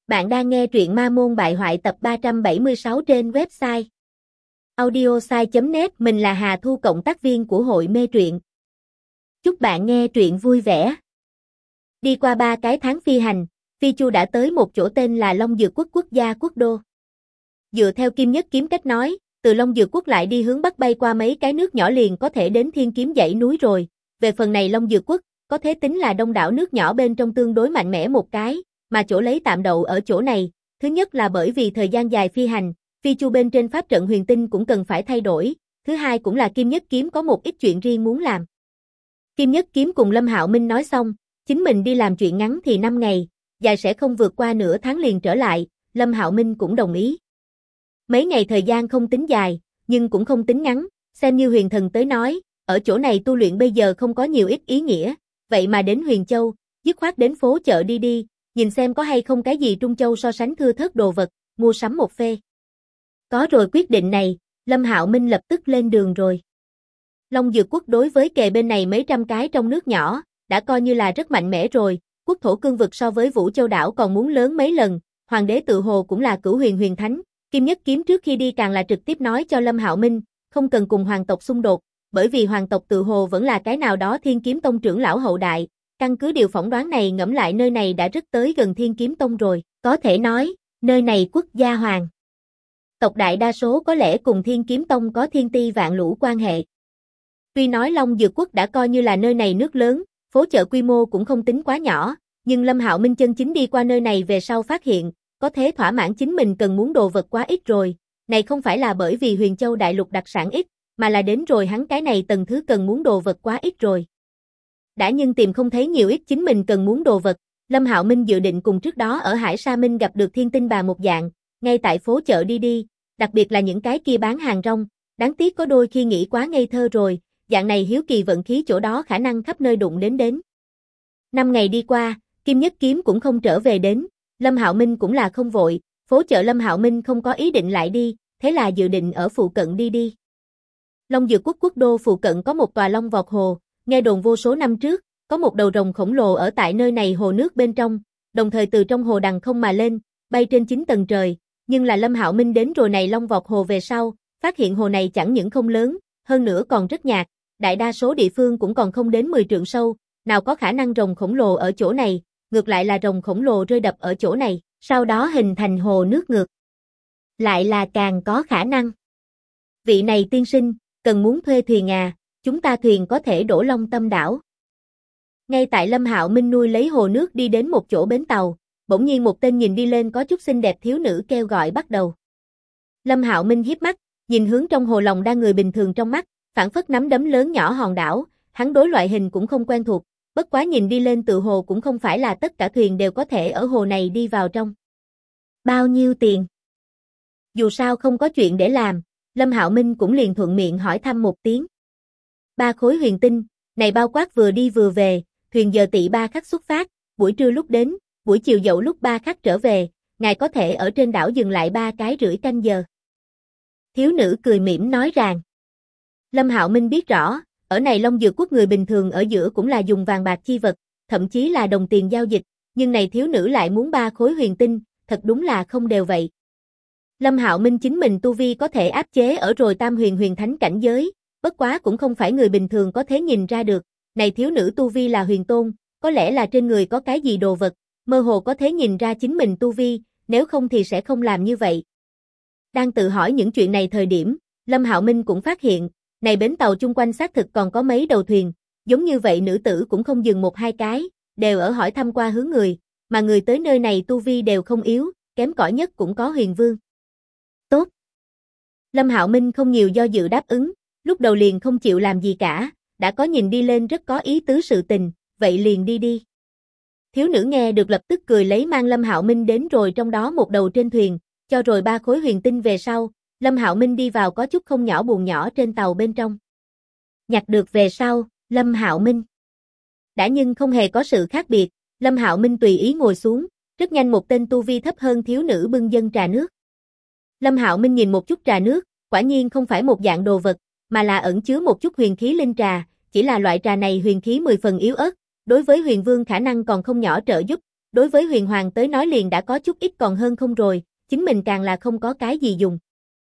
Bạn đang nghe truyện Ma Môn Bại Hoại tập 376 trên website audiosai.net. Mình là Hà Thu, cộng tác viên của hội mê truyện. Chúc bạn nghe truyện vui vẻ. Đi qua 3 cái tháng phi hành, Phi Chu đã tới một chỗ tên là Long Dược Quốc quốc gia quốc đô. Dựa theo Kim Nhất Kiếm cách nói, từ Long Dược Quốc lại đi hướng bắc bay qua mấy cái nước nhỏ liền có thể đến Thiên Kiếm dãy núi rồi. Về phần này Long Dược Quốc, có thể tính là đông đảo nước nhỏ bên trong tương đối mạnh mẽ một cái, mà chỗ lấy tạm đậu ở chỗ này, thứ nhất là bởi vì thời gian dài phi hành, Phi Chu bên trên pháp trận huyền tinh cũng cần phải thay đổi, thứ hai cũng là Kim Nhất Kiếm có một ít chuyện riêng muốn làm. Kim Nhất Kiếm cùng Lâm Hạo Minh nói xong, chính mình đi làm chuyện ngắn thì 5 ngày, dài sẽ không vượt qua nửa tháng liền trở lại, Lâm Hạo Minh cũng đồng ý. Mấy ngày thời gian không tính dài, nhưng cũng không tính ngắn, xem như huyền thần tới nói, ở chỗ này tu luyện bây giờ không có nhiều ít ý nghĩa, vậy mà đến Huyền Châu, dứt khoát đến phố chợ đi, nhìn xem có hay không cái gì Trung Châu so sánh thưa thớt đồ vật, mua sắm một phê. Có rồi quyết định này, Lâm Hạo Minh lập tức lên đường rồi. Long Dược Quốc đối với kề bên này mấy trăm cái trong nước nhỏ, đã coi như là rất mạnh mẽ rồi, quốc thổ cương vực so với Vũ Châu đảo còn muốn lớn mấy lần, hoàng đế tự hồ cũng là cửu huyền huyền thánh. Kim Nhất Kiếm trước khi đi càng là trực tiếp nói cho Lâm Hạo Minh, không cần cùng hoàng tộc xung đột, bởi vì hoàng tộc tự hồ vẫn là cái nào đó Thiên Kiếm Tông trưởng lão hậu đại. Căn cứ điều phỏng đoán này ngẫm lại nơi này đã rất tới gần Thiên Kiếm Tông rồi, có thể nói, nơi này quốc gia hoàng tộc đại đa số có lẽ cùng Thiên Kiếm Tông có thiên ti vạn lũ quan hệ. Tuy nói Long Dược Quốc đã coi như là nơi này nước lớn, phố chợ quy mô cũng không tính quá nhỏ, nhưng Lâm Hạo Minh chân chính đi qua nơi này về sau phát hiện, có thể thỏa mãn chính mình cần muốn đồ vật quá ít rồi, này không phải là bởi vì Huyền Châu đại lục đặc sản ít, mà là đến rồi hắn cái này tầng thứ cần muốn đồ vật quá ít rồi. Đã nhưng tìm không thấy nhiều ít chính mình cần muốn đồ vật, Lâm Hạo Minh dự định cùng trước đó ở Hải Sa Minh gặp được Thiên Tinh Bà một dạng, ngay tại phố chợ đi, đặc biệt là những cái kia bán hàng rong, đáng tiếc có đôi khi nghĩ quá ngây thơ rồi, dạng này hiếu kỳ vận khí chỗ đó khả năng khắp nơi đụng đến. 5 ngày đi qua, Kim Nhất Kiếm cũng không trở về đến, Lâm Hạo Minh cũng là không vội, phố chợ Lâm Hạo Minh không có ý định lại đi, thế là dự định ở phụ cận đi. Long Dược Quốc quốc đô phụ cận có một tòa long vọt hồ. Nghe đồn vô số năm trước, có một đầu rồng khổng lồ ở tại nơi này hồ nước bên trong, đồng thời từ trong hồ đằng không mà lên, bay trên 9 tầng trời, nhưng là Lâm Hạo Minh đến rồi này long vọt hồ về sau, phát hiện hồ này chẳng những không lớn, hơn nữa còn rất nhạt, đại đa số địa phương cũng còn không đến 10 trượng sâu, nào có khả năng rồng khổng lồ ở chỗ này, ngược lại là rồng khổng lồ rơi đập ở chỗ này, sau đó hình thành hồ nước ngược. Lại là càng có khả năng. Vị này tiên sinh, cần muốn thuê thuyền à? Chúng ta thuyền có thể đổ Long Tâm đảo. Ngay tại Lâm Hạo Minh nuôi lấy hồ nước đi đến một chỗ bến tàu, bỗng nhiên một tên nhìn đi lên có chút xinh đẹp thiếu nữ kêu gọi bắt đầu. Lâm Hạo Minh híp mắt, nhìn hướng trong hồ lòng đang người bình thường trong mắt, phảng phất nắm đấm lớn nhỏ hòn đảo, hắn đối loại hình cũng không quen thuộc, bất quá nhìn đi lên tự hồ cũng không phải là tất cả thuyền đều có thể ở hồ này đi vào trong. Bao nhiêu tiền? Dù sao không có chuyện để làm, Lâm Hạo Minh cũng liền thuận miệng hỏi thăm một tiếng. 3 khối huyền tinh, này bao quát vừa đi vừa về, thuyền giờ tỵ 3 khắc xuất phát, buổi trưa lúc đến, buổi chiều dậu lúc 3 khắc trở về, ngài có thể ở trên đảo dừng lại 3 cái rưỡi canh giờ. Thiếu nữ cười mỉm nói rằng. Lâm Hạo Minh biết rõ, ở này Long Dược Quốc người bình thường ở giữa cũng là dùng vàng bạc chi vật, thậm chí là đồng tiền giao dịch, nhưng này thiếu nữ lại muốn 3 khối huyền tinh, thật đúng là không đều vậy. Lâm Hạo Minh chính mình tu vi có thể áp chế ở rồi tam huyền huyền thánh cảnh giới, bất quá cũng không phải người bình thường có thể nhìn ra được, này thiếu nữ tu vi là huyền tôn, có lẽ là trên người có cái gì đồ vật, mơ hồ có thể nhìn ra chính mình tu vi, nếu không thì sẽ không làm như vậy. Đang tự hỏi những chuyện này thời điểm, Lâm Hạo Minh cũng phát hiện, này bến tàu chung quanh xác thực còn có mấy đầu thuyền, giống như vậy nữ tử cũng không dừng 1-2 cái, đều ở hỏi thăm qua hướng người, mà người tới nơi này tu vi đều không yếu, kém cỏi nhất cũng có huyền vương. Tốt. Lâm Hạo Minh không nhiều do dự đáp ứng, lúc đầu liền không chịu làm gì cả, đã có nhìn đi lên rất có ý tứ sự tình, vậy liền đi. Thiếu nữ nghe được lập tức cười lấy mang Lâm Hạo Minh đến rồi trong đó một đầu trên thuyền, cho rồi 3 khối huyền tinh về sau, Lâm Hạo Minh đi vào có chút không nhỏ buồng nhỏ trên tàu bên trong. Nhặt được về sau, Lâm Hạo Minh đã nhưng không hề có sự khác biệt, Lâm Hạo Minh tùy ý ngồi xuống, rất nhanh một tên tu vi thấp hơn thiếu nữ bưng dân trà nước. Lâm Hạo Minh nhìn một chút trà nước, quả nhiên không phải một dạng đồ vật, mà là ẩn chứa một chút huyền khí linh trà, chỉ là loại trà này huyền khí 10 phần yếu ớt, đối với huyền vương khả năng còn không nhỏ trợ giúp, đối với huyền hoàng tới nói liền đã có chút ít còn hơn không rồi, chính mình càng là không có cái gì dùng.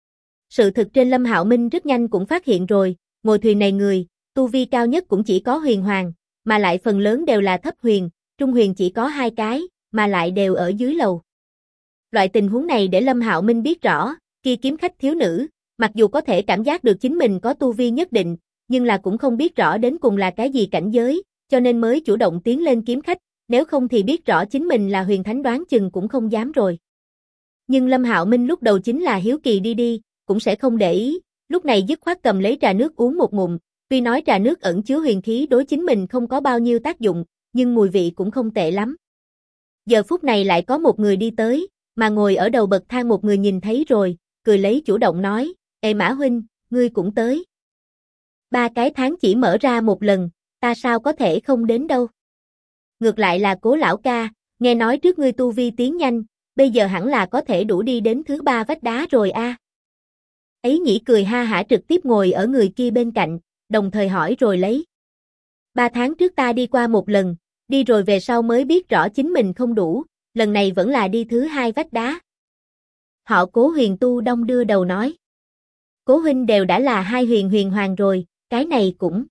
Sự thực trên Lâm Hạo Minh rất nhanh cũng phát hiện rồi, ngồi thuyền này người, tu vi cao nhất cũng chỉ có huyền hoàng, mà lại phần lớn đều là thấp huyền, trung huyền chỉ có 2 cái, mà lại đều ở dưới lầu. Loại tình huống này để Lâm Hạo Minh biết rõ, kia kiếm khách thiếu nữ, mặc dù có thể cảm giác được chính mình có tu vi nhất định, nhưng là cũng không biết rõ đến cùng là cái gì cảnh giới, cho nên mới chủ động tiến lên kiếm khách, nếu không thì biết rõ chính mình là huyền thánh đoán chừng cũng không dám rồi. Nhưng Lâm Hạo Minh lúc đầu chính là hiếu kỳ đi, cũng sẽ không để ý, lúc này dứt khoát cầm lấy trà nước uống một ngụm, tuy nói trà nước ẩn chứa huyền khí đối chính mình không có bao nhiêu tác dụng, nhưng mùi vị cũng không tệ lắm. Giờ phút này lại có một người đi tới, mà ngồi ở đầu bậc thang một người nhìn thấy rồi, cười lấy chủ động nói, Ê Mã huynh, ngươi cũng tới. 3 cái tháng chỉ mở ra một lần, ta sao có thể không đến đâu. Ngược lại là Cố lão ca, nghe nói trước ngươi tu vi tiến nhanh, bây giờ hẳn là có thể đủ đi đến thứ 3 vách đá rồi a. Ấy nhĩ cười ha hả trực tiếp ngồi ở người kia bên cạnh, đồng thời hỏi rồi lấy. 3 tháng trước ta đi qua một lần, đi rồi về sau mới biết rõ chính mình không đủ, lần này vẫn là đi thứ 2 vách đá. Họ Cố huyền tu đông đưa đầu nói. Cố huynh đều đã là 2 huyền hoàng rồi, cái này cũng.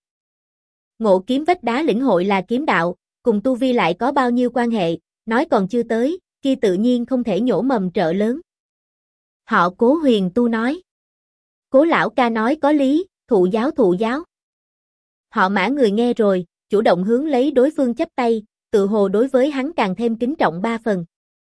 Ngộ kiếm vách đá lĩnh hội là kiếm đạo, cùng tu vi lại có bao nhiêu quan hệ, nói còn chưa tới, kia tự nhiên không thể nhổ mầm trợ lớn. Họ Cố huyền tu nói. Cố lão ca nói có lý, thụ giáo. Họ Mã người nghe rồi, chủ động hướng lấy đối phương chắp tay, tự hồ đối với hắn càng thêm kính trọng 3 phần.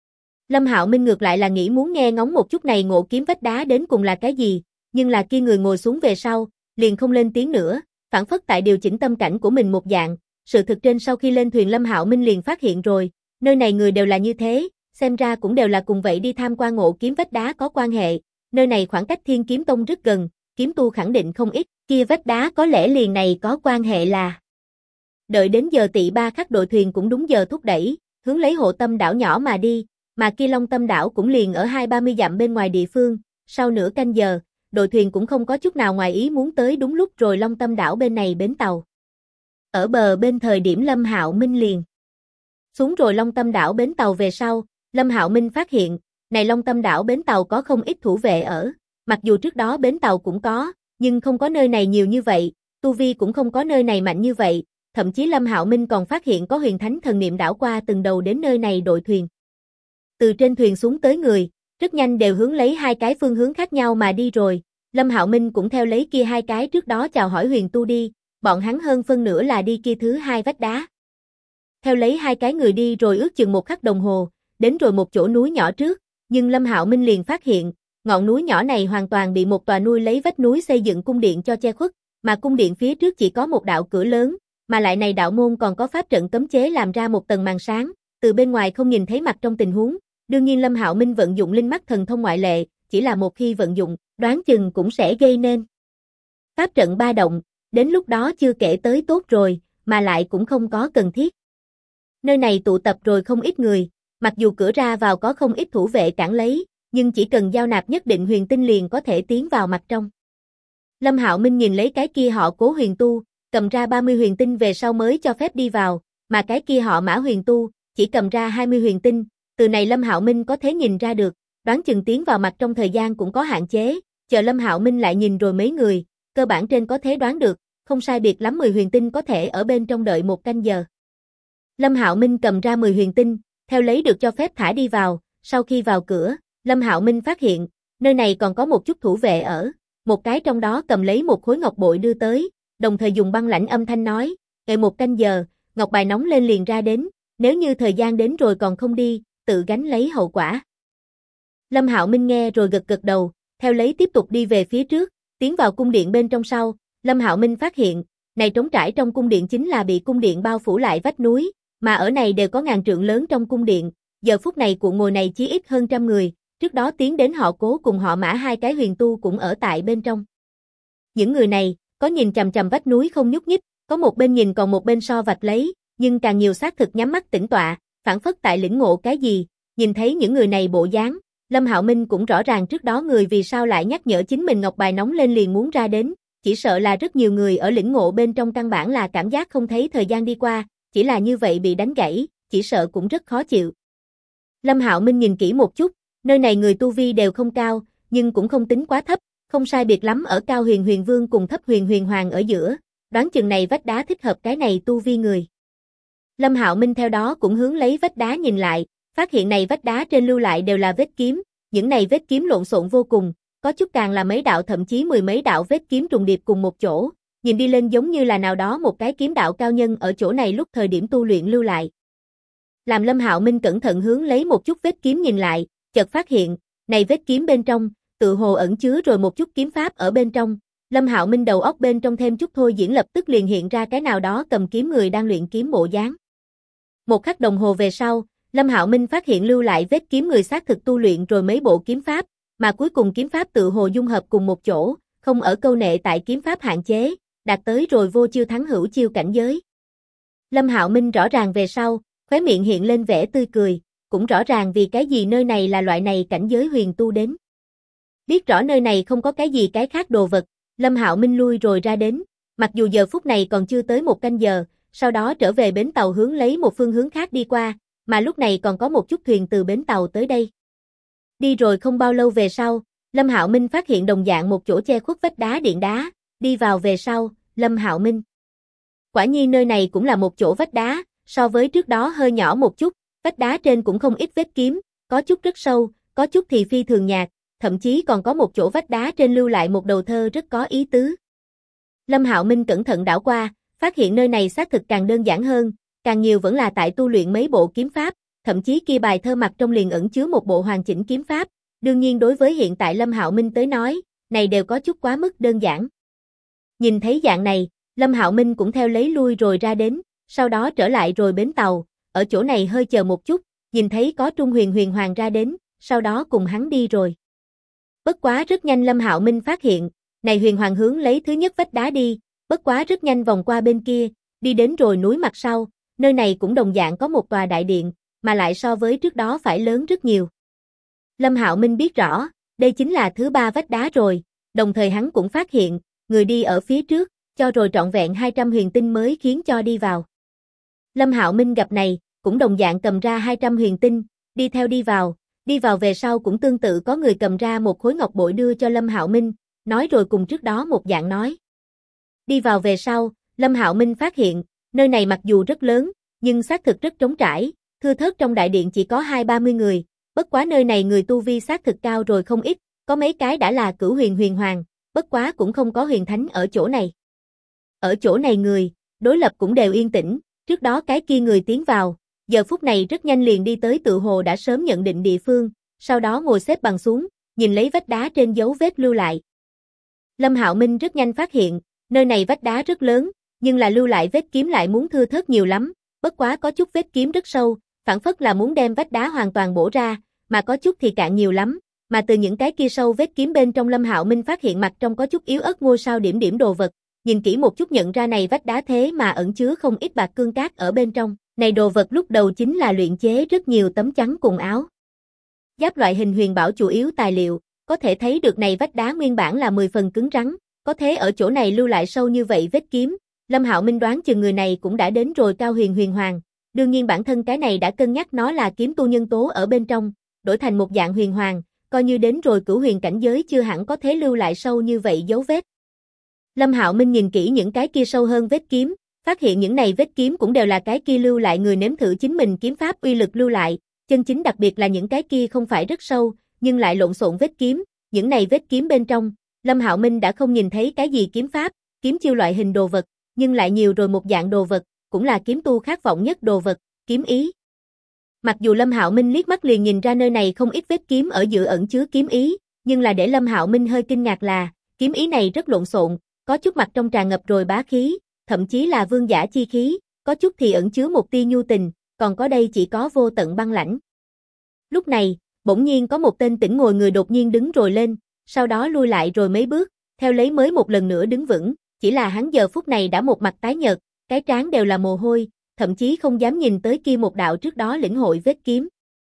Lâm Hạo Minh ngược lại là nghĩ muốn nghe ngóng một chút này ngộ kiếm vách đá đến cùng là cái gì, nhưng là kia người ngồi xuống về sau, liền không lên tiếng nữa, phản phất tại điều chỉnh tâm cảnh của mình một dạng. Sự thực trên sau khi lên thuyền Lâm Hạo Minh liền phát hiện rồi, nơi này người đều là như thế, xem ra cũng đều là cùng vậy đi tham quan ngộ kiếm vách đá có quan hệ, nơi này khoảng cách Thiên Kiếm Tông rất gần, kiếm tu khẳng định không ít, kia vách đá có lẽ liền này có quan hệ là. Đợi đến giờ tị 3 khắc đội thuyền cũng đúng giờ thúc đẩy, hướng lấy Hộ Tâm đảo nhỏ mà đi, mà kia Long Tâm đảo cũng liền ở 20-30 dặm bên ngoài địa phương, sau nửa canh giờ, đội thuyền cũng không có chút nào ngoài ý muốn tới đúng lúc rồi Long Tâm đảo bên này bến tàu. Ở bờ bên thời điểm Lâm Hạo Minh liền xuống rồi Long Tâm đảo bến tàu về sau, Lâm Hạo Minh phát hiện, này Long Tâm đảo bến tàu có không ít thủ vệ ở, mặc dù trước đó bến tàu cũng có, nhưng không có nơi này nhiều như vậy, tu vi cũng không có nơi này mạnh như vậy, thậm chí Lâm Hạo Minh còn phát hiện có huyền thánh thần niệm đảo qua từng đầu đến nơi này đội thuyền. Từ trên thuyền xuống tới người, rất nhanh đều hướng lấy 2 cái phương hướng khác nhau mà đi rồi, Lâm Hạo Minh cũng theo lấy kia 2 cái trước đó chào hỏi huyền tu đi, bọn hắn hơn phân nửa là đi kia thứ 2 vách đá. Theo lấy 2 cái người đi rồi ước chừng 1 khắc đồng hồ, đến rồi một chỗ núi nhỏ trước, nhưng Lâm Hạo Minh liền phát hiện, ngọn núi nhỏ này hoàn toàn bị một tòa nuôi lấy vách núi xây dựng cung điện cho che khuất, mà cung điện phía trước chỉ có một đạo cửa lớn, mà lại này đạo môn còn có pháp trận cấm chế làm ra một tầng màn sáng, từ bên ngoài không nhìn thấy mặt trong tình huống. Đương nhiên Lâm Hạo Minh vận dụng linh mắt thần thông ngoại lệ, chỉ là một khi vận dụng, đoán chừng cũng sẽ gây nên pháp trận ba động, đến lúc đó chưa kể tới tốt rồi, mà lại cũng không có cần thiết. Nơi này tụ tập rồi không ít người, mặc dù cửa ra vào có không ít thủ vệ cản lấy, nhưng chỉ cần giao nạp nhất định huyền tinh liền có thể tiến vào mặt trong. Lâm Hạo Minh nhìn lấy cái kia họ Cố huyền tu, cầm ra 30 huyền tinh về sau mới cho phép đi vào, mà cái kia họ Mã huyền tu, chỉ cầm ra 20 huyền tinh, từ này Lâm Hạo Minh có thể nhìn ra được, đoán chừng tiến vào mặt trong thời gian cũng có hạn chế, chờ Lâm Hạo Minh lại nhìn rồi mấy người, cơ bản trên có thể đoán được, không sai biệt lắm 10 huyền tinh có thể ở bên trong đợi 1 canh giờ. Lâm Hạo Minh cầm ra 10 huyền tinh, theo lấy được cho phép thả đi vào, sau khi vào cửa, Lâm Hạo Minh phát hiện, nơi này còn có một chút thủ vệ ở, một cái trong đó cầm lấy một khối ngọc bội đưa tới, đồng thời dùng băng lãnh âm thanh nói, đợi 1 canh giờ, ngọc bài nóng lên liền ra đến, nếu như thời gian đến rồi còn không đi, tự gánh lấy hậu quả. Lâm Hạo Minh nghe rồi gật gật đầu, theo lấy tiếp tục đi về phía trước, tiến vào cung điện bên trong sau, Lâm Hạo Minh phát hiện, này trống trải trong cung điện chính là bị cung điện bao phủ lại vách núi, mà ở này đều có ngàn trượng lớn trong cung điện, giờ phút này cuộn ngồi này chí ít hơn 100 người, trước đó tiến đến họ Cố cùng họ Mã 2 cái huyền tu cũng ở tại bên trong. Những người này, có nhìn chằm chằm vách núi không nhúc nhích, có một bên nhìn còn một bên so vạch lấy, nhưng càng nhiều xác thực nhắm mắt tĩnh tọa, phản phất tại lĩnh ngộ cái gì, nhìn thấy những người này bộ dáng, Lâm Hạo Minh cũng rõ ràng trước đó người vì sao lại nhắc nhở chính mình ngọc bài nóng lên liền muốn ra đến, chỉ sợ là rất nhiều người ở lĩnh ngộ bên trong căn bản là cảm giác không thấy thời gian đi qua, chỉ là như vậy bị đánh gãy, chỉ sợ cũng rất khó chịu, Lâm Hạo Minh nhìn kỹ một chút, nơi này người tu vi đều không cao, nhưng cũng không tính quá thấp, không sai biệt lắm ở Cao Huyền Huyền Vương cùng Thấp Huyền Huyền Hoàng ở giữa, đoán chừng này vách đá thích hợp cái này tu vi người. Lâm Hạo Minh theo đó cũng hướng lấy vách đá nhìn lại, phát hiện này vách đá trên lưu lại đều là vết kiếm, những này vết kiếm lộn xộn vô cùng, có chút càng là mấy đạo thậm chí mười mấy đạo vết kiếm trùng điệp cùng một chỗ, nhìn đi lên giống như là nào đó một cái kiếm đạo cao nhân ở chỗ này lúc thời điểm tu luyện lưu lại. Làm Lâm Hạo Minh cẩn thận hướng lấy một chút vết kiếm nhìn lại, chợt phát hiện, này vết kiếm bên trong, tự hồ ẩn chứa rồi một chút kiếm pháp ở bên trong. Lâm Hạo Minh đầu óc bên trong thêm chút thôi diễn lập tức liền hiện ra cái nào đó cầm kiếm người đang luyện kiếm bộ dáng. Một khắc đồng hồ về sau, Lâm Hạo Minh phát hiện lưu lại vết kiếm người xác thực tu luyện rồi mấy bộ kiếm pháp, mà cuối cùng kiếm pháp tự hồ dung hợp cùng một chỗ, không ở câu nệ tại kiếm pháp hạn chế, đạt tới rồi vô chiêu thắng hữu chiêu cảnh giới. Lâm Hạo Minh rõ ràng về sau, khóe miệng hiện lên vẻ tươi cười, cũng rõ ràng vì cái gì nơi này là loại này cảnh giới huyền tu đến. Biết rõ nơi này không có cái gì cái khác đồ vật, Lâm Hạo Minh lui rồi ra đến, mặc dù giờ phút này còn chưa tới 1 canh giờ, sau đó trở về bến tàu hướng lấy một phương hướng khác đi qua, mà lúc này còn có một chút thuyền từ bến tàu tới đây. Đi rồi không bao lâu về sau, Lâm Hạo Minh phát hiện đồng dạng một chỗ che khuất vách đá điện đá, đi vào về sau, Lâm Hạo Minh. Quả nhiên nơi này cũng là một chỗ vách đá, so với trước đó hơi nhỏ một chút, vách đá trên cũng không ít vết kiếm, có chút rất sâu, có chút thì phi thường nhạt, thậm chí còn có một chỗ vách đá trên lưu lại một đầu thơ rất có ý tứ. Lâm Hạo Minh cẩn thận đảo qua, phát hiện nơi này xác thực càng đơn giản hơn, càng nhiều vẫn là tại tu luyện mấy bộ kiếm pháp, thậm chí kia bài thơ mặt trong liền ẩn chứa một bộ hoàn chỉnh kiếm pháp, đương nhiên đối với hiện tại Lâm Hạo Minh tới nói, này đều có chút quá mức đơn giản. Nhìn thấy dạng này, Lâm Hạo Minh cũng theo lấy lui rồi ra đến, sau đó trở lại rồi bến tàu, ở chỗ này hơi chờ một chút, nhìn thấy có Trung Huyền Huyền Hoàng ra đến, sau đó cùng hắn đi rồi. Bất quá rất nhanh Lâm Hạo Minh phát hiện, này Huyền Hoàng hướng lấy thứ nhất vách đá đi, bất quá rất nhanh vòng qua bên kia, đi đến rồi núi mặt sau, nơi này cũng đồng dạng có một tòa đại điện, mà lại so với trước đó phải lớn rất nhiều. Lâm Hạo Minh biết rõ, đây chính là thứ 3 vách đá rồi, đồng thời hắn cũng phát hiện, người đi ở phía trước, cho rồi trọn vẹn 200 huyền tinh mới khiến cho đi vào. Lâm Hạo Minh gặp này, cũng đồng dạng cầm ra 200 huyền tinh, đi theo đi vào về sau cũng tương tự có người cầm ra một khối ngọc bội đưa cho Lâm Hạo Minh, nói rồi cùng trước đó một dạng nói. Đi vào về sau, Lâm Hạo Minh phát hiện, nơi này mặc dù rất lớn, nhưng xác thực rất trống trải, thưa thớt trong đại điện chỉ có 20-30 người, bất quá nơi này người tu vi xác thực cao rồi không ít, có mấy cái đã là cửu huyền huyền hoàng, bất quá cũng không có huyền thánh ở chỗ này. Ở chỗ này người, đối lập cũng đều yên tĩnh, trước đó cái kia người tiến vào, giờ phút này rất nhanh liền đi tới tự hồ đã sớm nhận định địa phương, sau đó ngồi xếp bằng xuống, nhìn lấy vách đá trên dấu vết lưu lại. Lâm Hạo Minh rất nhanh phát hiện, nơi này vách đá rất lớn, nhưng là lưu lại vết kiếm lại muốn thưa thớt nhiều lắm, bất quá có chút vết kiếm rất sâu, phảng phất là muốn đem vách đá hoàn toàn bổ ra, mà có chút thì cạn nhiều lắm, mà từ những cái kia sâu vết kiếm bên trong Lâm Hạo Minh phát hiện mặt trong có chút yếu ớt ngôi sao điểm điểm đồ vật, nhìn kỹ một chút nhận ra này vách đá thế mà ẩn chứa không ít bạc cương cát ở bên trong, này đồ vật lúc đầu chính là luyện chế rất nhiều tấm chắn cùng áo giáp loại hình huyền bảo chủ yếu tài liệu, có thể thấy được này vách đá nguyên bản là 10 phần cứng rắn, có thế ở chỗ này lưu lại sâu như vậy vết kiếm, Lâm Hạo Minh đoán chừng người này cũng đã đến rồi Cao Huyền Huyền Hoàng, đương nhiên bản thân cái này đã cân nhắc nó là kiếm tu nhân tố ở bên trong, đổi thành một dạng huyền hoàng, coi như đến rồi cửu huyền cảnh giới chưa hẳn có thế lưu lại sâu như vậy dấu vết. Lâm Hạo Minh nhìn kỹ những cái kia sâu hơn vết kiếm, phát hiện những này vết kiếm cũng đều là cái kia lưu lại người nếm thử chính mình kiếm pháp uy lực lưu lại, chân chính đặc biệt là những cái kia không phải rất sâu, nhưng lại lộn xộn vết kiếm, những này vết kiếm bên trong, Lâm Hạo Minh đã không nhìn thấy cái gì kiếm pháp, kiếm chiêu loại hình đồ vật, nhưng lại nhiều rồi một dạng đồ vật, cũng là kiếm tu khát vọng nhất đồ vật, kiếm ý. Mặc dù Lâm Hạo Minh liếc mắt liền nhìn ra nơi này không ít vết kiếm ở giữa ẩn chứa kiếm ý, nhưng là để Lâm Hạo Minh hơi kinh ngạc là, kiếm ý này rất lộn xộn, có chút mặt trong tràn ngập rồi bá khí, thậm chí là vương giả chi khí, có chút thì ẩn chứa một tia nhu tình, còn có đây chỉ có vô tận băng lãnh. Lúc này, bỗng nhiên có một tên tỉnh ngồi người đột nhiên đứng rồi lên, sau đó lui lại rồi mấy bước, theo lấy mới một lần nữa đứng vững, chỉ là hắn giờ phút này đã một mặt tái nhợt, cái trán đều là mồ hôi, thậm chí không dám nhìn tới kia một đạo trước đó lĩnh hội vết kiếm.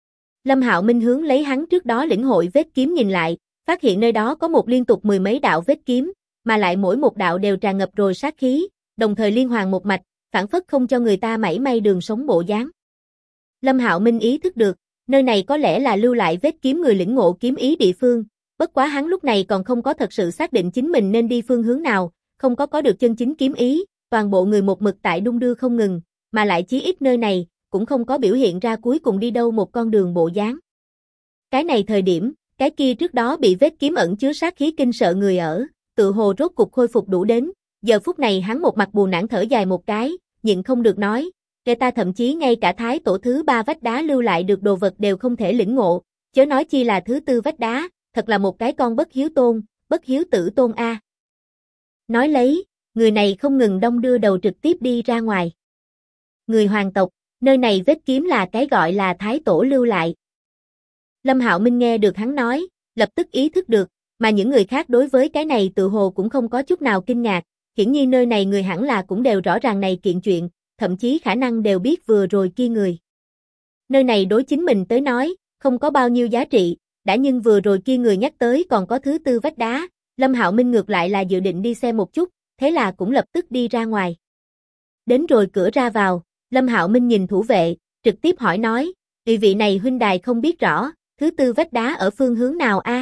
Lâm Hạo Minh hướng lấy hắn trước đó lĩnh hội vết kiếm nhìn lại, phát hiện nơi đó có một liên tục 10 mấy đạo vết kiếm, mà lại mỗi một đạo đều tràn ngập rồi sát khí, đồng thời liên hoàn một mạch, phản phất không cho người ta mảy may đường sống bộ dáng. Lâm Hạo Minh ý thức được, Nơi này có lẽ là lưu lại vết kiếm người lĩnh ngộ kiếm ý địa phương, bất quá hắn lúc này còn không có thật sự xác định chính mình nên đi phương hướng nào, không có được chân chính kiếm ý, toàn bộ người một mực tại đung đưa không ngừng, mà lại chí ít nơi này cũng không có biểu hiện ra cuối cùng đi đâu một con đường bộ dáng. Cái này thời điểm, cái kia trước đó bị vết kiếm ẩn chứa sát khí kinh sợ người ở, tự hồ rốt cục khôi phục đủ đến, giờ phút này hắn một mặt buồn nản thở dài một cái, nhịn không được nói, kẻ ta thậm chí ngay cả thái tổ thứ 3 vách đá lưu lại được đồ vật đều không thể lĩnh ngộ, chớ nói chi là thứ 4 vách đá, thật là một cái con bất hiếu tôn, bất hiếu tử tôn a. Nói lấy, người này không ngừng đong đưa đầu trực tiếp đi ra ngoài. Người hoàng tộc, nơi này vết kiếm là cái gọi là thái tổ lưu lại. Lâm Hạo Minh nghe được hắn nói, lập tức ý thức được, mà những người khác đối với cái này tự hồ cũng không có chút nào kinh ngạc, hiển nhiên nơi này người hẳn là cũng đều rõ ràng này kiện chuyện, thậm chí khả năng đều biết vừa rồi kia người. Nơi này đối chính mình tới nói, không có bao nhiêu giá trị, đã nhưng vừa rồi kia người nhắc tới còn có thứ 4 vách đá, Lâm Hạo Minh ngược lại là dự định đi xem một chút, thế là cũng lập tức đi ra ngoài. Đến rồi cửa ra vào, Lâm Hạo Minh nhìn thủ vệ, trực tiếp hỏi nói, vị này huynh đài không biết rõ, thứ 4 vách đá ở phương hướng nào a?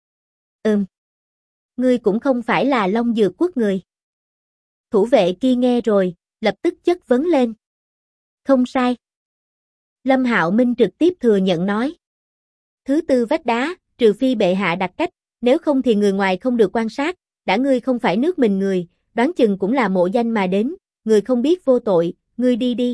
Ngươi cũng không phải là Long Dược Quốc người. Thủ vệ kia nghe rồi, lập tức chất vấn lên. Không sai. Lâm Hạo Minh trực tiếp thừa nhận nói. Thứ 4 vách đá, trừ phi bệ hạ đặt cách, nếu không thì người ngoài không được quan sát, đã ngươi không phải nước mình người, đoán chừng cũng là mộ danh mà đến, người không biết vô tội, ngươi đi đi.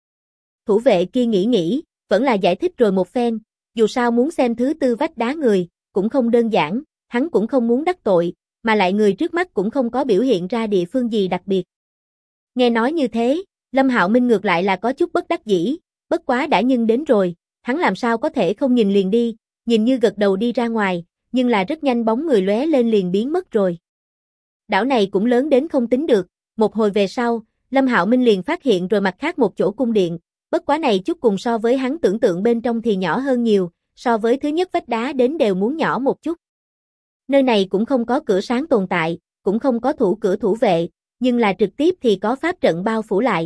Thủ vệ kia nghĩ, vẫn là giải thích rồi một phen, dù sao muốn xem thứ 4 vách đá người, cũng không đơn giản, hắn cũng không muốn đắc tội, mà lại người trước mắt cũng không có biểu hiện ra địa phương gì đặc biệt. Nghe nói như thế, Lâm Hạo Minh ngược lại là có chút bất đắc dĩ, bất quá đã nhưng đến rồi, hắn làm sao có thể không nhìn liền đi, nhìn như gật đầu đi ra ngoài, nhưng là rất nhanh bóng người lóe lên liền biến mất rồi. Đảo này cũng lớn đến không tính được, một hồi về sau, Lâm Hạo Minh liền phát hiện rồi mặt khác một chỗ cung điện, bất quá này chút cùng so với hắn tưởng tượng bên trong thì nhỏ hơn nhiều, so với thứ nhất vách đá đến đều muốn nhỏ một chút. Nơi này cũng không có cửa sáng tồn tại, cũng không có thủ cửa thủ vệ, nhưng là trực tiếp thì có pháp trận bao phủ lại.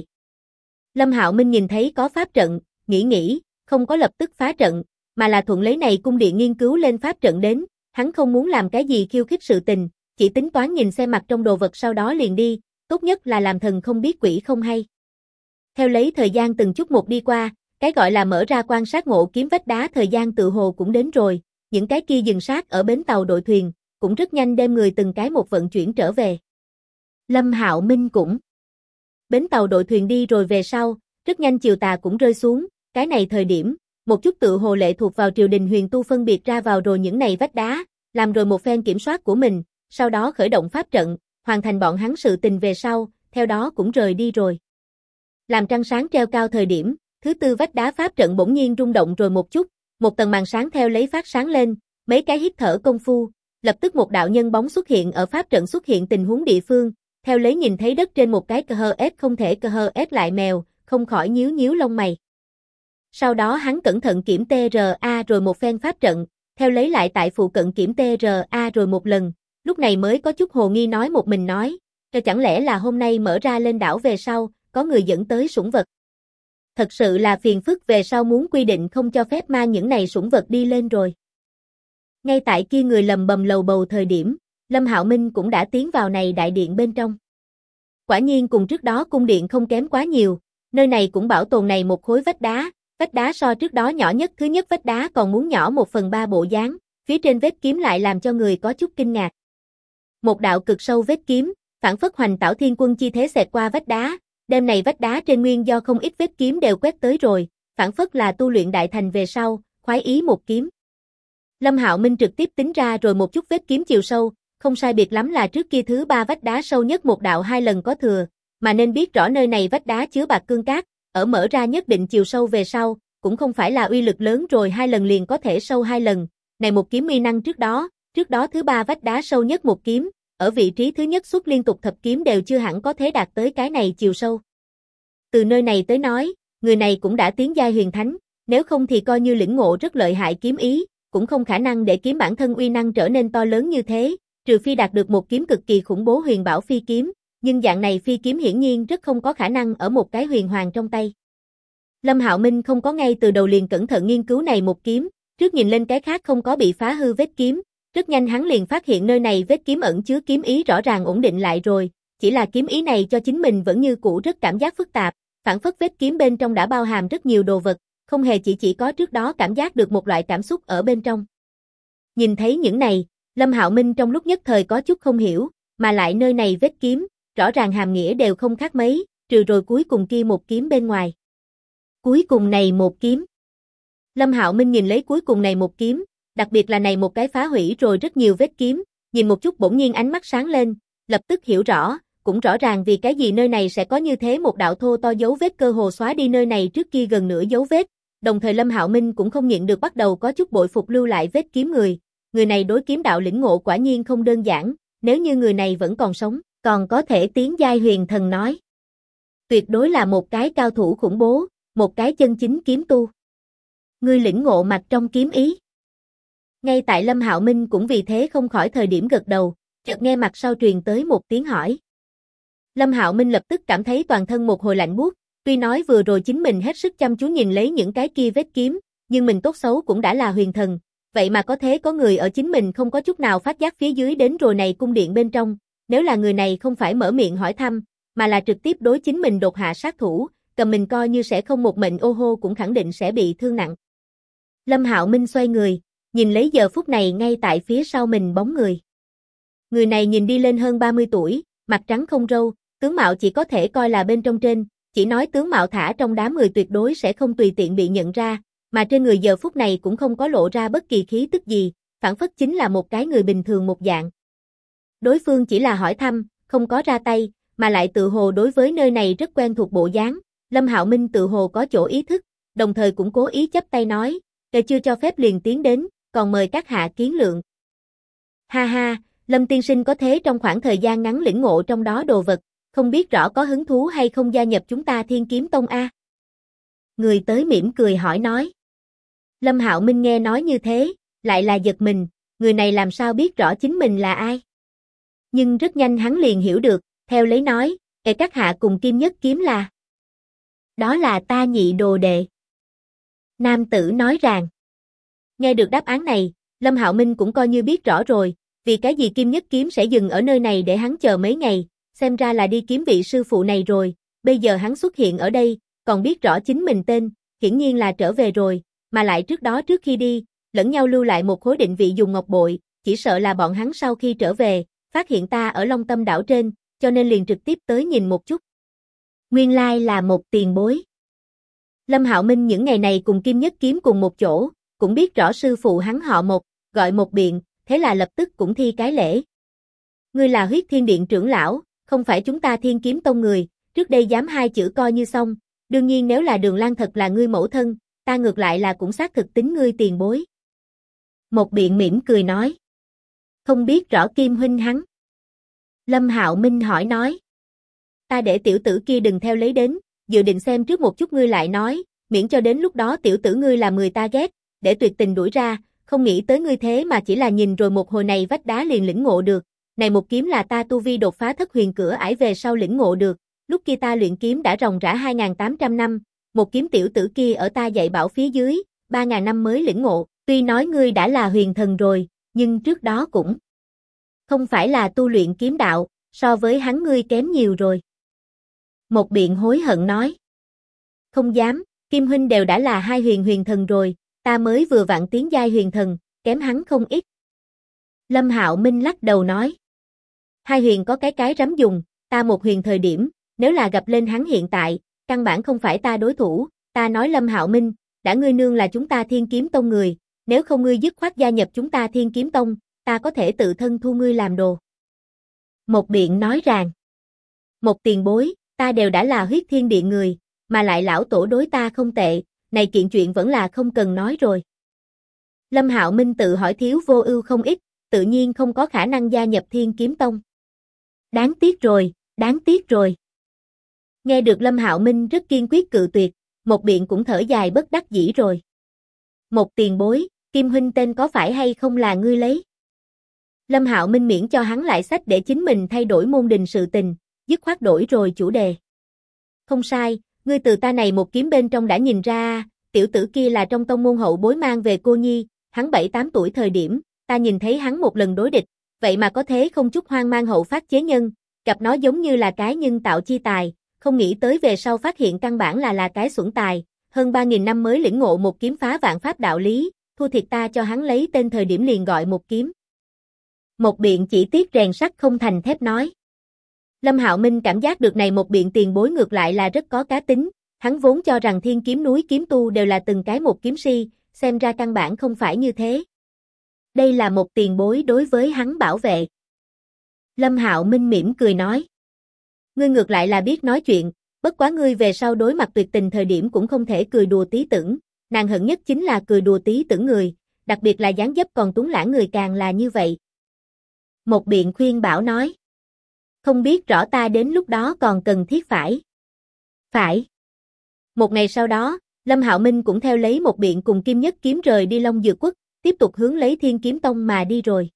Lâm Hạo Minh nhìn thấy có pháp trận, nghĩ, không có lập tức phá trận, mà là thuận lấy này cung điện nghiên cứu lên pháp trận đến, hắn không muốn làm cái gì khiêu khích sự tình, chỉ tính toán nhìn xem mặt trong đồ vật sau đó liền đi, tốt nhất là làm thần không biết quỷ không hay. Theo lấy thời gian từng chút một đi qua, cái gọi là mở ra quan sát ngộ kiếm vách đá thời gian tự hồ cũng đến rồi, những cái kia dừng sát ở bến tàu đội thuyền, cũng rất nhanh đem người từng cái một vận chuyển trở về. Lâm Hạo Minh cũng. Bến tàu đội thuyền đi rồi về sau, rất nhanh chiều tà cũng rơi xuống, cái này thời điểm, một chút tự hồ lệ thuộc vào triều đình huyền tu phân biệt ra vào rồi những này vách đá, làm rồi một phen kiểm soát của mình, sau đó khởi động pháp trận, hoàn thành bọn hắn sự tình về sau, theo đó cũng rời đi rồi. Làm trăng sáng treo cao thời điểm, thứ 4 vách đá pháp trận bỗng nhiên rung động rồi một chút, một tầng màn sáng theo lấy phát sáng lên, mấy cái hít thở công phu, lập tức một đạo nhân bóng xuất hiện ở pháp trận xuất hiện tình huống địa phương, theo lấy nhìn thấy đất trên một cái CHS không thể CHS lại mèo, không khỏi nhíu lông mày. Sau đó hắn cẩn thận kiểm TRA rồi một phen pháp trận, theo lấy lại tại phụ cận kiểm TRA rồi một lần, lúc này mới có chút hồ nghi nói một mình nói, chẳng lẽ là hôm nay mở ra lên đảo về sau, có người dẫn tới sủng vật. Thật sự là phiền phức về sau muốn quy định không cho phép mang những này sủng vật đi lên rồi. Ngay tại kia người lầm bầm lầu bầu thời điểm, Lâm Hạo Minh cũng đã tiến vào này đại điện bên trong. Quả nhiên cùng trước đó cung điện không kém quá nhiều, nơi này cũng bảo tồn này một khối vách đá so trước đó nhỏ nhất thứ nhất vách đá còn muốn nhỏ 1/3 bộ dáng, phía trên vết kiếm lại làm cho người có chút kinh ngạc. Một đạo cực sâu vết kiếm, phản phất Hoành Tảo Thiên Quân chi thế xẹt qua vách đá, đêm này vách đá trên nguyên do không ít vết kiếm đều quét tới rồi, phản phất là tu luyện đại thành về sau, khoái ý một kiếm. Lâm Hạo Minh trực tiếp tính ra rồi một chút vết kiếm chiều sâu, không sai biệt lắm là trước kia thứ 3 vách đá sâu nhất một đạo 2 lần có thừa, mà nên biết rõ nơi này vách đá chứa bạc cương cát, ở mở ra nhất định chiều sâu về sau, cũng không phải là uy lực lớn rồi 2 lần liền có thể sâu 2 lần, này một kiếm uy năng trước đó thứ 3 vách đá sâu nhất một kiếm, ở vị trí thứ nhất xuất liên tục thập kiếm đều chưa hẳn có thể đạt tới cái này chiều sâu. Từ nơi này tới nói, người này cũng đã tiến giai huyền thánh, nếu không thì coi như lĩnh ngộ rất lợi hại kiếm ý, cũng không khả năng để kiếm bản thân uy năng trở nên to lớn như thế, trừ phi đạt được một kiếm cực kỳ khủng bố huyền bảo phi kiếm, nhưng dạng này phi kiếm hiển nhiên rất không có khả năng ở một cái huyền hoàng trong tay. Lâm Hạo Minh không có ngay từ đầu liền cẩn thận nghiên cứu này một kiếm, trước nhìn lên cái khác không có bị phá hư vết kiếm, rất nhanh hắn liền phát hiện nơi này vết kiếm ẩn chứa kiếm ý rõ ràng ổn định lại rồi, chỉ là kiếm ý này cho chính mình vẫn như cũ rất cảm giác phức tạp, phản phất vết kiếm bên trong đã bao hàm rất nhiều đồ vật, không hề chỉ có trước đó cảm giác được một loại cảm xúc ở bên trong. Nhìn thấy những này, Lâm Hạo Minh trong lúc nhất thời có chút không hiểu, mà lại nơi này vết kiếm, rõ ràng hàm nghĩa đều không khác mấy, trừ rồi cuối cùng kia một kiếm bên ngoài. Cuối cùng này một kiếm. Lâm Hạo Minh nhìn lấy cuối cùng này một kiếm, đặc biệt là này một cái phá hủy rồi rất nhiều vết kiếm, nhìn một chút bỗng nhiên ánh mắt sáng lên, lập tức hiểu rõ, cũng rõ ràng vì cái gì nơi này sẽ có như thế một đạo thô to dấu vết cơ hồ xóa đi nơi này trước kia gần nửa dấu vết, đồng thời Lâm Hạo Minh cũng không nhịn được bắt đầu có chút bội phục lưu lại vết kiếm người này đối kiếm đạo lĩnh ngộ quả nhiên không đơn giản, nếu như người này vẫn còn sống, còn có thể tiến giai huyền thần nói. Tuyệt đối là một cái cao thủ khủng bố, một cái chân chính kiếm tu. Ngươi lĩnh ngộ mặt trong kiếm ý. Ngay tại Lâm Hạo Minh cũng vì thế không khỏi thời điểm gật đầu, chợt nghe mặt sau truyền tới một tiếng hỏi. Lâm Hạo Minh lập tức cảm thấy toàn thân một hồi lạnh buốt, tuy nói vừa rồi chính mình hết sức chăm chú nhìn lấy những cái kia vết kiếm, nhưng mình tốt xấu cũng đã là huyền thần, vậy mà có thế có người ở chính mình không có chút nào phát giác phía dưới đến rồi này cung điện bên trong, nếu là người này không phải mở miệng hỏi thăm, mà là trực tiếp đối chính mình đột hạ sát thủ, cầm mình coi như sẽ không một mệnh ô hô cũng khẳng định sẽ bị thương nặng. Lâm Hạo Minh xoay người, nhìn lấy giờ phút này ngay tại phía sau mình bóng người. Người này nhìn đi lên hơn 30 tuổi, mặt trắng không râu, tướng mạo chỉ có thể coi là bên trong trên, chỉ nói tướng mạo thả trong đám người tuyệt đối sẽ không tùy tiện bị nhận ra, mà trên người giờ phút này cũng không có lộ ra bất kỳ khí tức gì, phản phất chính là một cái người bình thường một dạng. Đối phương chỉ là hỏi thăm, không có ra tay, mà lại tự hồ đối với nơi này rất quen thuộc bộ dáng, Lâm Hạo Minh tự hồ có chỗ ý thức, đồng thời cũng cố ý chắp tay nói, "Kẻ chưa cho phép liền tiến đến, còn mời các hạ kiến lượng." Ha ha, Lâm tiên sinh có thế trong khoảng thời gian ngắn lĩnh ngộ trong đó đồ vật, không biết rõ có hứng thú hay không gia nhập chúng ta Thiên Kiếm Tông a? Người tới mỉm cười hỏi nói. Lâm Hạo Minh nghe nói như thế, lại là giật mình, người này làm sao biết rõ chính mình là ai? Nhưng rất nhanh hắn liền hiểu được, theo lấy nói, các hạ cùng Kim Nhất Kiếm là. Đó là ta nhị đồ đệ. Nam tử nói rằng. Nghe được đáp án này, Lâm Hạo Minh cũng coi như biết rõ rồi, vì cái gì Kim Nhất Kiếm sẽ dừng ở nơi này để hắn chờ mấy ngày, xem ra là đi kiếm vị sư phụ này rồi, bây giờ hắn xuất hiện ở đây, còn biết rõ chính mình tên, hiển nhiên là trở về rồi, mà lại trước đó trước khi đi, lẫn nhau lưu lại một khối định vị dùng ngọc bội, chỉ sợ là bọn hắn sau khi trở về, phát hiện ta ở Long Tâm đảo trên, cho nên liền trực tiếp tới nhìn một chút. Nguyên lai là một tiền bối. Lâm Hạo Minh những ngày này cùng Kim Nhất Kiếm cùng một chỗ, cũng biết rõ sư phụ hắn họ Một, gọi Một Biện, thế là lập tức cũng thi cái lễ. Ngươi là Huyết Thiên Điện trưởng lão, không phải chúng ta Thiên Kiếm Tông người, trước đây dám hai chữ coi như xong, đương nhiên nếu là Đường Lan thật là ngươi mẫu thân, ta ngược lại là cũng xác thực tính ngươi tiền bối. Một Biện mỉm cười nói. Không biết rõ Kim huynh hắn. Lâm Hạo Minh hỏi nói. Ta để tiểu tử kia đừng theo lấy đến, dự định xem trước một chút ngươi lại nói, miễn cho đến lúc đó tiểu tử ngươi làm người ta ghét, để tuyệt tình đuổi ra, không nghĩ tới ngươi thế mà chỉ là nhìn rồi một hồi này vách đá liền lĩnh ngộ được, này một kiếm là ta tu vi đột phá thất huyền cửa ải về sau lĩnh ngộ được, lúc kia ta luyện kiếm đã ròng rã 2.800 năm, một kiếm tiểu tử kia ở ta dạy bảo phía dưới, 3.000 năm mới lĩnh ngộ, tuy nói ngươi đã là huyền thần rồi, nhưng trước đó cũng không phải là tu luyện kiếm đạo, so với hắn ngươi kém nhiều rồi. Một Biện hối hận nói. Không dám, Kim huynh đều đã là hai huyền thần rồi, ta mới vừa vặn tiến giai huyền thần, kém hắn không ít. Lâm Hạo Minh lắc đầu nói. Hai huyền có cái rắm dùng, ta một huyền thời điểm, nếu là gặp lên hắn hiện tại, căn bản không phải ta đối thủ, ta nói Lâm Hạo Minh, đã ngươi nương là chúng ta Thiên Kiếm Tông người, nếu không ngươi dứt khoát gia nhập chúng ta Thiên Kiếm Tông, ta có thể tự thân thu ngươi làm đồ. Một Biện nói rằng, một tiền bối, ta đều đã là Huyết Thiên Điện người, mà lại lão tổ đối ta không tệ, này kiện chuyện vẫn là không cần nói rồi. Lâm Hạo Minh tự hỏi thiếu vô ưu không ít, tự nhiên không có khả năng gia nhập Thiên Kiếm Tông. Đáng tiếc rồi, đáng tiếc rồi. Nghe được Lâm Hạo Minh rất kiên quyết cự tuyệt, Một Biện cũng thở dài bất đắc dĩ rồi. Một tiền bối, Kim huynh tên có phải hay không là ngươi lấy? Lâm Hạo Minh miễn cho hắn lại sách để chính mình thay đổi môn đình sự tình, dứt khoát đổi rồi chủ đề. Không sai, Ngươi từ ta này một kiếm bên trong đã nhìn ra, tiểu tử kia là trong tông môn hậu bối mang về cô nhi, hắn 7-8 tuổi thời điểm, ta nhìn thấy hắn một lần đối địch, vậy mà có thế không chút hoang mang hậu phát chế nhân, gặp nó giống như là cái nhân tạo chi tài, không nghĩ tới về sau phát hiện căn bản là cái xuẩn tài, hơn 3.000 năm mới lĩnh ngộ một kiếm phá vạn pháp đạo lý, thua thiệt ta cho hắn lấy tên thời điểm liền gọi một kiếm. Một biện chỉ tiếc rèn sắt không thành thép nói. Lâm Hạo Minh cảm giác được này một biện tiền bối ngược lại là rất có cá tính, hắn vốn cho rằng thiên kiếm núi kiếm tu đều là từng cái một kiếm si, xem ra căn bản không phải như thế. Đây là một tiền bối đối với hắn bảo vệ. Lâm Hạo Minh mỉm cười nói. Ngươi ngược lại là biết nói chuyện, bất quá ngươi về sau đối mặt tuyệt tình thời điểm cũng không thể cười đùa tí tưởng, nàng hận nhất chính là cười đùa tí tưởng người, đặc biệt là dáng dấp còn tuấn lãng người càng là như vậy. Một biện khuyên bảo nói. Không biết rõ ta đến lúc đó còn cần thiết phải. Phải. Một ngày sau đó, Lâm Hạo Minh cũng theo lấy một biện cùng Kim Nhất Kiếm rời đi Long Dược Quốc, tiếp tục hướng lấy Thiên Kiếm Tông mà đi rồi.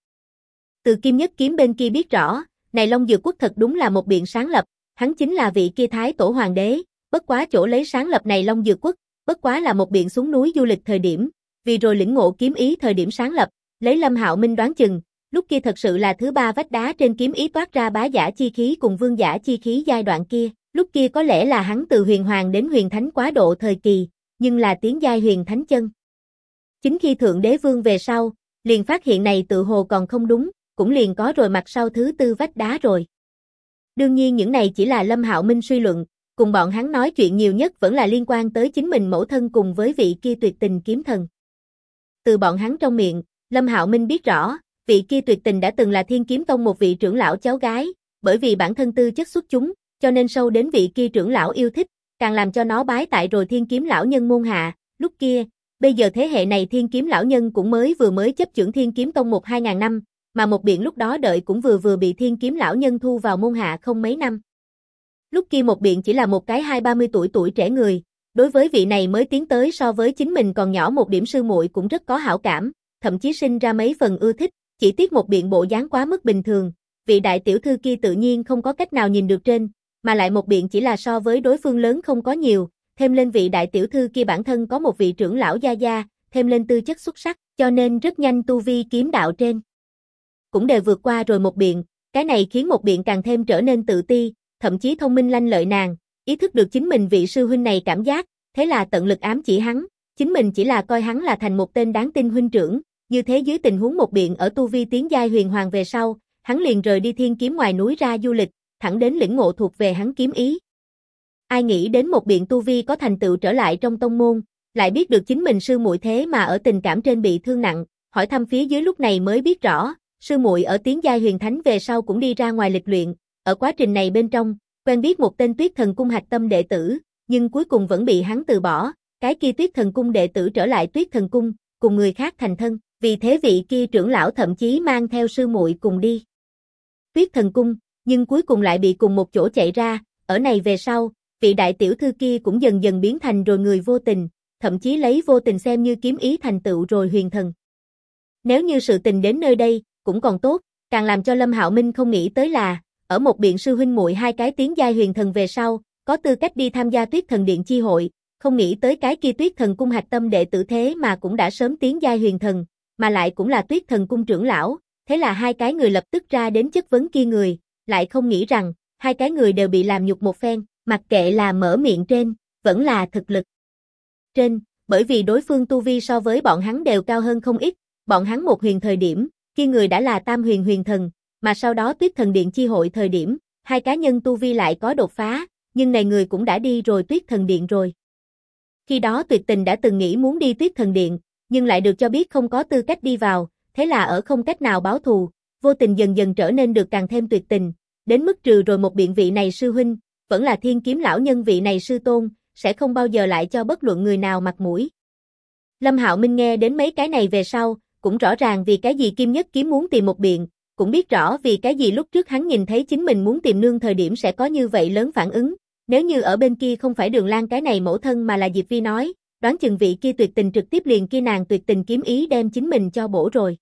Từ Kim Nhất Kiếm bên kia biết rõ, này Long Dược Quốc thật đúng là một biện sáng lập, hắn chính là vị kia Thái Tổ Hoàng đế, bất quá chỗ lấy sáng lập này Long Dược Quốc, bất quá là một biện xuống núi du lịch thời điểm, vì rồi lĩnh ngộ kiếm ý thời điểm sáng lập, lấy Lâm Hạo Minh đoán chừng, lúc kia thật sự là thứ ba vách đá trên kiếm ý toát ra bá giả chi khí cùng vương giả chi khí giai đoạn kia, lúc kia có lẽ là hắn từ huyền hoàng đến huyền thánh quá độ thời kỳ, nhưng là tiến giai huyền thánh chân. Chính khi thượng đế vương về sau, liền phát hiện này tự hồ còn không đúng, cũng liền có rồi mặt sau thứ tư vách đá rồi. Đương nhiên những này chỉ là Lâm Hạo Minh suy luận, cùng bọn hắn nói chuyện nhiều nhất vẫn là liên quan tới chính mình mẫu thân cùng với vị kia tuyệt tình kiếm thần. Từ bọn hắn trong miệng, Lâm Hạo Minh biết rõ, vị kia tuyệt tình đã từng là Thiên Kiếm Tông một vị trưởng lão cháu gái, bởi vì bản thân tư chất xuất chúng, cho nên sâu đến vị kia trưởng lão yêu thích, càng làm cho nó bái tại rồi Thiên Kiếm lão nhân môn hạ, lúc kia, bây giờ thế hệ này Thiên Kiếm lão nhân cũng mới chấp chưởng Thiên Kiếm Tông 1-2 ngàn năm, mà một biện lúc đó đợi cũng vừa bị Thiên Kiếm lão nhân thu vào môn hạ không mấy năm. Lúc kia một biện chỉ là một cái 20-30 tuổi trẻ người, đối với vị này mới tiến tới so với chính mình còn nhỏ một điểm sư muội cũng rất có hảo cảm, thậm chí sinh ra mấy phần ưa thích, chỉ tiếc một biện bộ dáng quá mức bình thường, vị đại tiểu thư kia tự nhiên không có cách nào nhìn được trên, mà lại một biện chỉ là so với đối phương lớn không có nhiều, thêm lên vị đại tiểu thư kia bản thân có một vị trưởng lão gia gia, thêm lên tư chất xuất sắc, cho nên rất nhanh tu vi kiếm đạo trên. Cũng đều vượt qua rồi một biện, cái này khiến một biện càng thêm trở nên tự ti, thậm chí thông minh lanh lợi nàng, ý thức được chính mình vị sư huynh này cảm giác, thế là tận lực ám chỉ hắn, chính mình chỉ là coi hắn là thành một tên đáng tin huynh trưởng, như thế dưới tình huống một biện ở tu vi tiến giai huyền hoàng về sau, hắn liền rời đi thiên kiếm ngoài núi ra du lịch, thẳng đến lĩnh ngộ thuộc về hắn kiếm ý. Ai nghĩ đến một biện tu vi có thành tựu trở lại trong tông môn, lại biết được chính mình sư muội thế mà ở tình cảm trên bị thương nặng, hỏi thăm phía dưới lúc này mới biết rõ, sư muội ở tiến giai huyền thánh về sau cũng đi ra ngoài lịch luyện, ở quá trình này bên trong, quen biết một tên Tuyết Thần Cung hạch tâm đệ tử, nhưng cuối cùng vẫn bị hắn từ bỏ, cái kia Tuyết Thần Cung đệ tử trở lại Tuyết Thần Cung, cùng người khác thành thân, vì thế vị kia trưởng lão thậm chí mang theo sư muội cùng đi Tuyết Thần Cung, nhưng cuối cùng lại bị cùng một chỗ chạy ra, ở này về sau, vị đại tiểu thư kia cũng dần dần biến thành rồi người vô tình, thậm chí lấy vô tình xem như kiếm ý thành tựu rồi huyền thần. Nếu như sự tình đến nơi đây, cũng còn tốt, càng làm cho Lâm Hạo Minh không nghĩ tới là, ở một biện sư huynh muội hai cái tiến giai huyền thần về sau, có tư cách đi tham gia Tuyết Thần Điện chi hội, không nghĩ tới cái kia Tuyết Thần Cung hạch tâm đệ tử thế mà cũng đã sớm tiến giai huyền thần, mà lại cũng là Tuyết Thần Cung trưởng lão, thế là hai cái người lập tức ra đến chất vấn kia người, lại không nghĩ rằng, hai cái người đều bị làm nhục một phen, mặc kệ là mở miệng trên, vẫn là thực lực trên, bởi vì đối phương tu vi so với bọn hắn đều cao hơn không ít, bọn hắn một huyền thời điểm, kia người đã là tam huyền huyền thần, mà sau đó Tuyết Thần Điện chi hội thời điểm, hai cá nhân tu vi lại có đột phá, nhưng này người cũng đã đi rồi Tuyết Thần Điện rồi. Khi đó Tuyệt Tình đã từng nghĩ muốn đi Tuyết Thần Điện, nhưng lại được cho biết không có tư cách đi vào, thế là ở không cách nào báo thù, vô tình dần dần trở nên được càng thêm tuyệt tình, đến mức trừ rồi một biện vị này sư huynh, vẫn là Thiên Kiếm lão nhân vị này sư tôn, sẽ không bao giờ lại cho bất luận người nào mặt mũi. Lâm Hạo Minh nghe đến mấy cái này về sau, cũng rõ ràng vì cái gì Kim Nhất Kiếm muốn tìm một biện, cũng biết rõ vì cái gì lúc trước hắn nhìn thấy chính mình muốn tìm nương thời điểm sẽ có như vậy lớn phản ứng, nếu như ở bên kia không phải Đường Lan cái này mẫu thân mà là Diệp Vi nói, đoán chừng vị kia tuyệt tình trực tiếp liền kia nàng tuyệt tình kiếm ý đem chính mình cho bổ rồi.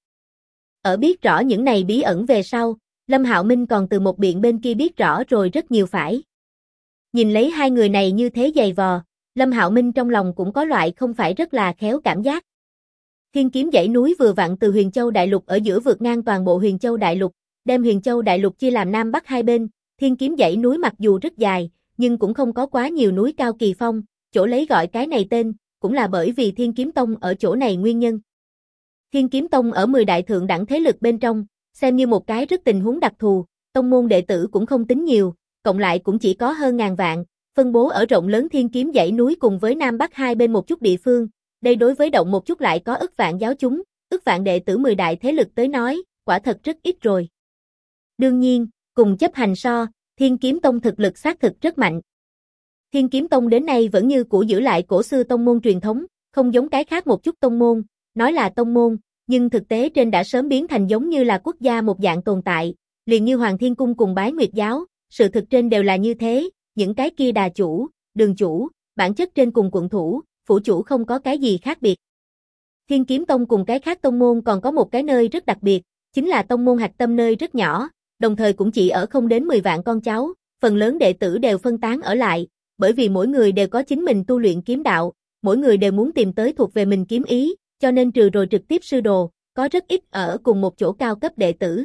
Ở biết rõ những này bí ẩn về sau, Lâm Hạo Minh còn từ một biện bên kia biết rõ rồi rất nhiều phải. Nhìn lấy hai người này như thế dày vò, Lâm Hạo Minh trong lòng cũng có loại không phải rất là khéo cảm giác. Thiên kiếm dãy núi vừa vặn từ Huyền Châu Đại Lục ở giữa vượt ngang toàn bộ Huyền Châu Đại Lục, đem Huyền Châu Đại Lục chia làm Nam Bắc hai bên. Thiên kiếm dãy núi mặc dù rất dài, nhưng cũng không có quá nhiều núi cao kỳ phong, chỗ lấy gọi cái này tên, cũng là bởi vì Thiên Kiếm Tông ở chỗ này nguyên nhân. Thiên Kiếm Tông ở 10 đại thượng đẳng thế lực bên trong, xem như một cái rất tình huống đặc thù, tông môn đệ tử cũng không tính nhiều, cộng lại cũng chỉ có hơn ngàn vạn, phân bố ở rộng lớn Thiên Kiếm dãy núi cùng với Nam Bắc hai bên một chút địa phương, đây đối với động một chút lại có ức vạn giáo chúng, ức vạn đệ tử 10 đại thế lực tới nói, quả thật rất ít rồi. Đương nhiên, cùng chấp hành so, Thiên Kiếm Tông thực lực xác thực rất mạnh. Thiên Kiếm Tông đến nay vẫn như cũ giữ lại cổ xưa tông môn truyền thống, không giống cái khác một chút tông môn, nói là tông môn, nhưng thực tế trên đã sớm biến thành giống như là quốc gia một dạng tồn tại, liền như Hoàng Thiên Cung cùng Bái Nguyệt Giáo, sự thực trên đều là như thế, những cái kia đà chủ, đường chủ, bản chất trên cùng quận thủ, phủ chủ không có cái gì khác biệt. Thiên Kiếm Tông cùng cái khác tông môn còn có một cái nơi rất đặc biệt, chính là tông môn hạch tâm nơi rất nhỏ, đồng thời cũng chỉ ở không đến 10 vạn con cháu, phần lớn đệ tử đều phân tán ở lại, bởi vì mỗi người đều có chính mình tu luyện kiếm đạo, mỗi người đều muốn tìm tới thuộc về mình kiếm ý, cho nên trừ rồi trực tiếp sư đồ, có rất ít ở cùng một chỗ cao cấp đệ tử.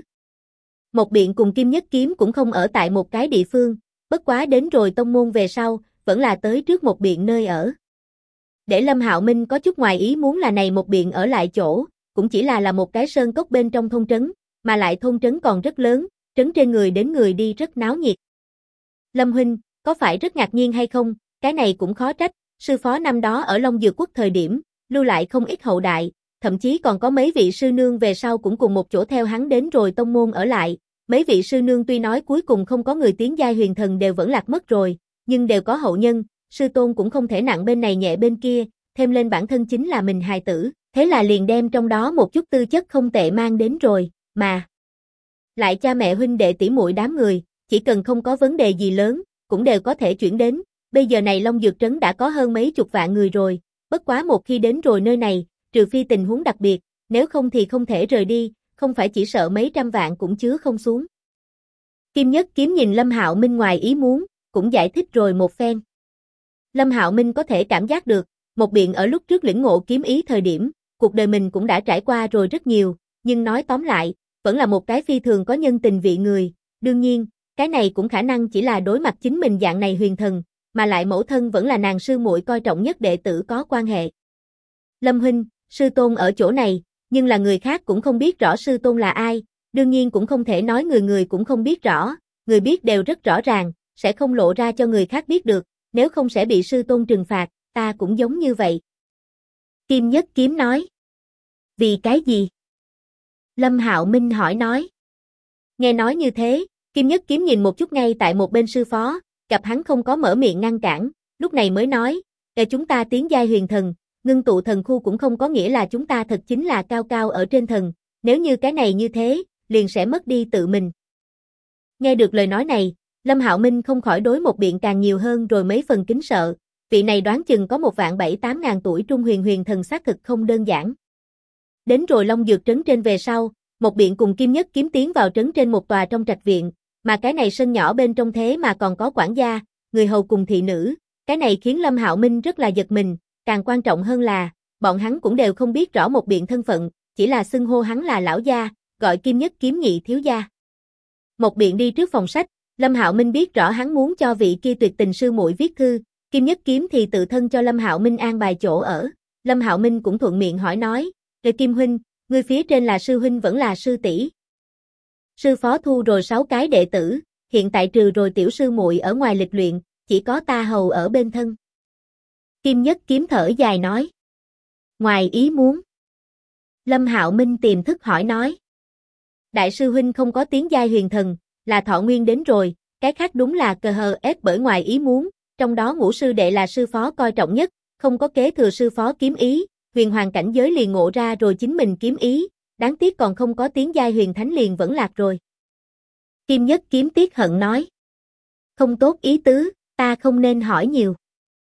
Một Biện cùng Kim Nhất Kiếm cũng không ở tại một cái địa phương, bất quá đến rồi tông môn về sau, vẫn là tới trước Một Biện nơi ở. Để Lâm Hạo Minh có chút ngoài ý muốn là này Một Biện ở lại chỗ, cũng chỉ là một cái sơn cốc bên trong thôn trấn, mà lại thôn trấn còn rất lớn, trấn trên người đến người đi rất náo nhiệt. Lâm huynh, có phải rất ngạc nhiên hay không, cái này cũng khó trách, sư phó năm đó ở Long Dược Quốc thời điểm, lưu lại không ít hậu đại, thậm chí còn có mấy vị sư nương về sau cũng cùng một chỗ theo hắn đến rồi tông môn ở lại, mấy vị sư nương tuy nói cuối cùng không có người tiến giai huyền thần đều vẫn lạc mất rồi, nhưng đều có hậu nhân, sư tôn cũng không thể nặng bên này nhẹ bên kia, thêm lên bản thân chính là mình hài tử, thế là liền đem trong đó một chút tư chất không tệ mang đến rồi, mà lại cha mẹ huynh đệ tỷ muội đám người, chỉ cần không có vấn đề gì lớn, cũng đều có thể chuyển đến, bây giờ này Long Dược Trấn đã có hơn mấy chục vạn người rồi, bất quá một khi đến rồi nơi này, trừ phi tình huống đặc biệt, nếu không thì không thể rời đi, không phải chỉ sợ mấy trăm vạn cũng chứa không xuống. Kim Nhất Kiếm nhìn Lâm Hạo Minh ngoài ý muốn, cũng giải thích rồi một phen. Lâm Hạo Minh có thể cảm giác được, Một Biện ở lúc trước lĩnh ngộ kiếm ý thời điểm, cuộc đời mình cũng đã trải qua rồi rất nhiều, nhưng nói tóm lại, vẫn là một cái phi thường có nhân tình vị người, đương nhiên, cái này cũng khả năng chỉ là đối mặt chính mình dạng này huyền thần, mà lại mẫu thân vẫn là nàng sư muội coi trọng nhất đệ tử có quan hệ. Lâm huynh, sư tôn ở chỗ này, nhưng là người khác cũng không biết rõ sư tôn là ai, đương nhiên cũng không thể nói người người cũng không biết rõ, người biết đều rất rõ ràng, sẽ không lộ ra cho người khác biết được, nếu không sẽ bị sư tôn trừng phạt, ta cũng giống như vậy. Kim Nhất Kiếm nói. Vì cái gì? Lâm Hạo Minh hỏi nói. Nghe nói như thế, Kim Nhất Kiếm nhìn một chút ngay tại một bên sư phó, gặp hắn không có mở miệng ngăn cản, lúc này mới nói, để chúng ta tiến giai huyền thần, ngưng tụ thần khu cũng không có nghĩa là chúng ta thật chính là cao cao ở trên thần, nếu như cái này như thế, liền sẽ mất đi tự mình. Nghe được lời nói này, Lâm Hạo Minh không khỏi đối Một Biện càng nhiều hơn rồi mấy phần kính sợ, vị này đoán chừng có 1.7-8 ngàn tuổi trung huyền huyền thần xác thực không đơn giản. Đến rồi Long Dược Trấn trên về sau, Một Biện cùng Kim Nhất Kiếm tiến vào trấn trên một tòa trong trạch viện, mà cái này sân nhỏ bên trong thế mà còn có quản gia, người hầu cùng thị nữ, cái này khiến Lâm Hạo Minh rất là giật mình, càng quan trọng hơn là, bọn hắn cũng đều không biết rõ Một Biện thân phận, chỉ là xưng hô hắn là lão gia, gọi Kim Nhất Kiếm nhị thiếu gia. Một Biện đi trước phòng sách, Lâm Hạo Minh biết rõ hắn muốn cho vị kia tuyệt tình sư muội viết thư, Kim Nhất Kiếm thì tự thân cho Lâm Hạo Minh an bài chỗ ở, Lâm Hạo Minh cũng thuận miệng hỏi nói, Kim huynh, ngươi phía trên là sư huynh vẫn là sư tỷ? Sư phó thu rồi 6 cái đệ tử, hiện tại trừ rồi tiểu sư muội ở ngoài lịch luyện, chỉ có ta hầu ở bên thân. Kim Nhất Kiếm thở dài nói. Ngoài ý muốn. Lâm Hạo Minh tiềm thức hỏi nói. Đại sư huynh không có tiến giai huyền thần, là thọ nguyên đến rồi, cái khác đúng là cờ hờ ép bởi ngoài ý muốn, trong đó ngũ sư đệ là sư phó coi trọng nhất, không có kế thừa sư phó kiếm ý, huyền hoàng cảnh giới liền ngộ ra rồi chính mình kiếm ý, đáng tiếc còn không có tiến giai huyền thánh liền vẫn lạc rồi. Kim Nhất Kiếm tiếc hận nói. Không tốt ý tứ, ta không nên hỏi nhiều.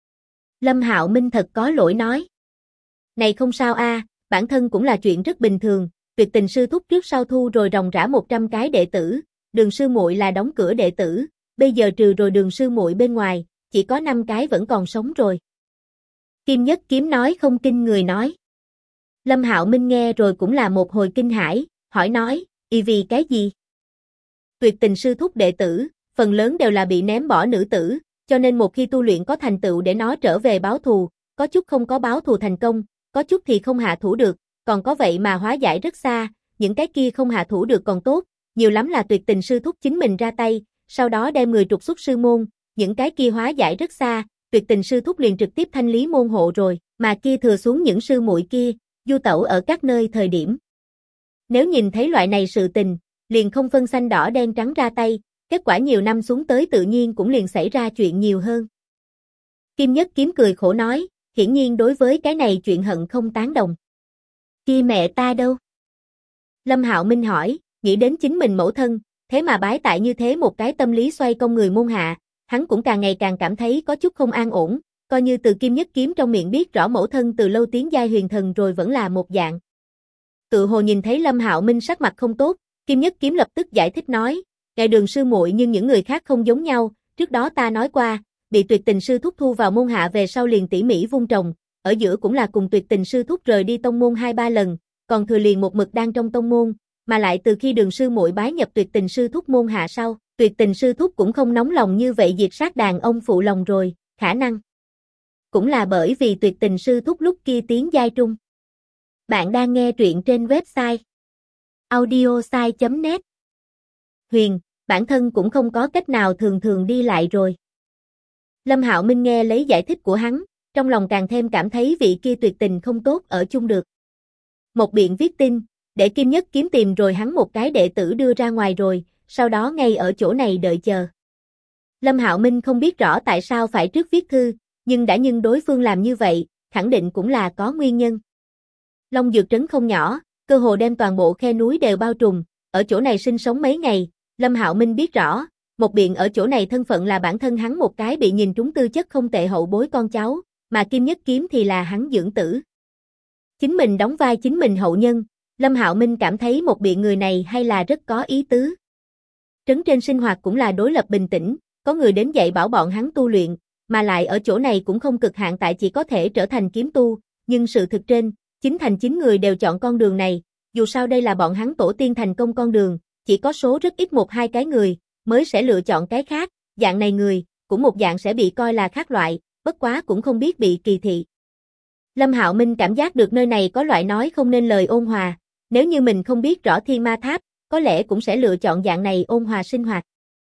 Lâm Hạo Minh thật có lỗi nói. Này không sao a, bản thân cũng là chuyện rất bình thường, Tuyệt Tình sư thúc trước sau thu rồi ròng rã 100 cái đệ tử, Đường sư muội là đóng cửa đệ tử, bây giờ trừ rồi Đường sư muội bên ngoài, chỉ có 5 cái vẫn còn sống rồi. Kim Nhất Kiếm nói không kinh người nói. Lâm Hạo Minh nghe rồi cũng là một hồi kinh hãi, hỏi nói, vì cái gì? Tuyệt Tình sư thúc đệ tử, phần lớn đều là bị ném bỏ nữ tử, cho nên một khi tu luyện có thành tựu để nó trở về báo thù, có chút không có báo thù thành công, có chút thì không hạ thủ được, còn có vậy mà hóa giải rất xa, những cái kia không hạ thủ được còn tốt, nhiều lắm là Tuyệt Tình sư thúc chính mình ra tay, sau đó đem người trục xuất sư môn, những cái kia hóa giải rất xa, Tuyệt Tình sư thúc liền trực tiếp thanh lý môn hộ rồi, mà kia thừa xuống những sư muội kia, du tẩu ở các nơi thời điểm. Nếu nhìn thấy loại này sự tình, liền không phân xanh đỏ đen trắng ra tay, kết quả nhiều năm xuống tới tự nhiên cũng liền xảy ra chuyện nhiều hơn. Kim Nhất Kiếm cười khổ nói, hiển nhiên đối với cái này chuyện hận không tán đồng. Kia mẹ ta đâu? Lâm Hạo Minh hỏi, nghĩ đến chính mình mẫu thân, thế mà bái tại như thế một cái tâm lý xoay công người môn hạ, hắn cũng càng ngày càng cảm thấy có chút không an ổn, coi như từ Kim Nhất Kiếm trong miệng biết rõ mẫu thân từ lâu tiến giai huyền thần rồi vẫn là một dạng. Tự hồ nhìn thấy Lâm Hạo Minh sắc mặt không tốt, Kim Nhất Kiếm lập tức giải thích nói, ngài Đường sư muội nhưng những người khác không giống nhau, trước đó ta nói qua, bị Tuyệt Tình sư thúc thu vào môn hạ về sau liền tỉ mỉ vun trồng, ở giữa cũng là cùng Tuyệt Tình sư thúc rời đi tông môn 2-3 lần, còn thừa liền một mực đang trong tông môn, mà lại từ khi Đường sư muội bái nhập Tuyệt Tình sư thúc môn hạ sau, Tuyệt Tình sư thúc cũng không nóng lòng như vậy diệt sát đàn ông phụ lòng rồi, khả năng cũng là bởi vì Tuyệt Tình sư thúc lúc kia tiến giai trung. Bạn đang nghe truyện trên website audiosai.net. Huyền, bản thân cũng không có cách nào thường thường đi lại rồi. Lâm Hạo Minh nghe lấy giải thích của hắn, trong lòng càng thêm cảm thấy vị kia Tuyệt Tình không tốt ở chung được. Một biện viết tin, để Kim Nhất Kiếm tìm rồi hắn một cái đệ tử đưa ra ngoài rồi, sau đó ngay ở chỗ này đợi chờ. Lâm Hạo Minh không biết rõ tại sao phải trước viết thư, nhưng đã nhưng đối phương làm như vậy, khẳng định cũng là có nguyên nhân. Long Dược trấn không nhỏ, cơ hồ đem toàn bộ khe núi đều bao trùm, ở chỗ này sinh sống mấy ngày, Lâm Hạo Minh biết rõ, một biện ở chỗ này thân phận là bản thân hắn một cái bị nhìn trúng tư chất không tệ hậu bối con cháu, mà Kim Nhất Kiếm thì là hắn dưỡng tử. Chính mình đóng vai chính mình hậu nhân, Lâm Hạo Minh cảm thấy một biện người này hay là rất có ý tứ. Trấn trên sinh hoạt cũng là đối lập bình tĩnh, có người đến dạy bảo bọn hắn tu luyện, mà lại ở chỗ này cũng không cực hạn tại chỉ có thể trở thành kiếm tu, nhưng sự thực trên, 9 người đều chọn con đường này, dù sao đây là bọn hắn tổ tiên thành công con đường, chỉ có số rất ít 1-2 cái người, mới sẽ lựa chọn cái khác, dạng này người, cũng một dạng sẽ bị coi là khác loại, bất quá cũng không biết bị kỳ thị. Lâm Hạo Minh cảm giác được nơi này có loại nói không nên lời ôn hòa, nếu như mình không biết rõ Thiên Ma Tháp, có lẽ cũng sẽ lựa chọn dạng này ôn hòa sinh hoạt.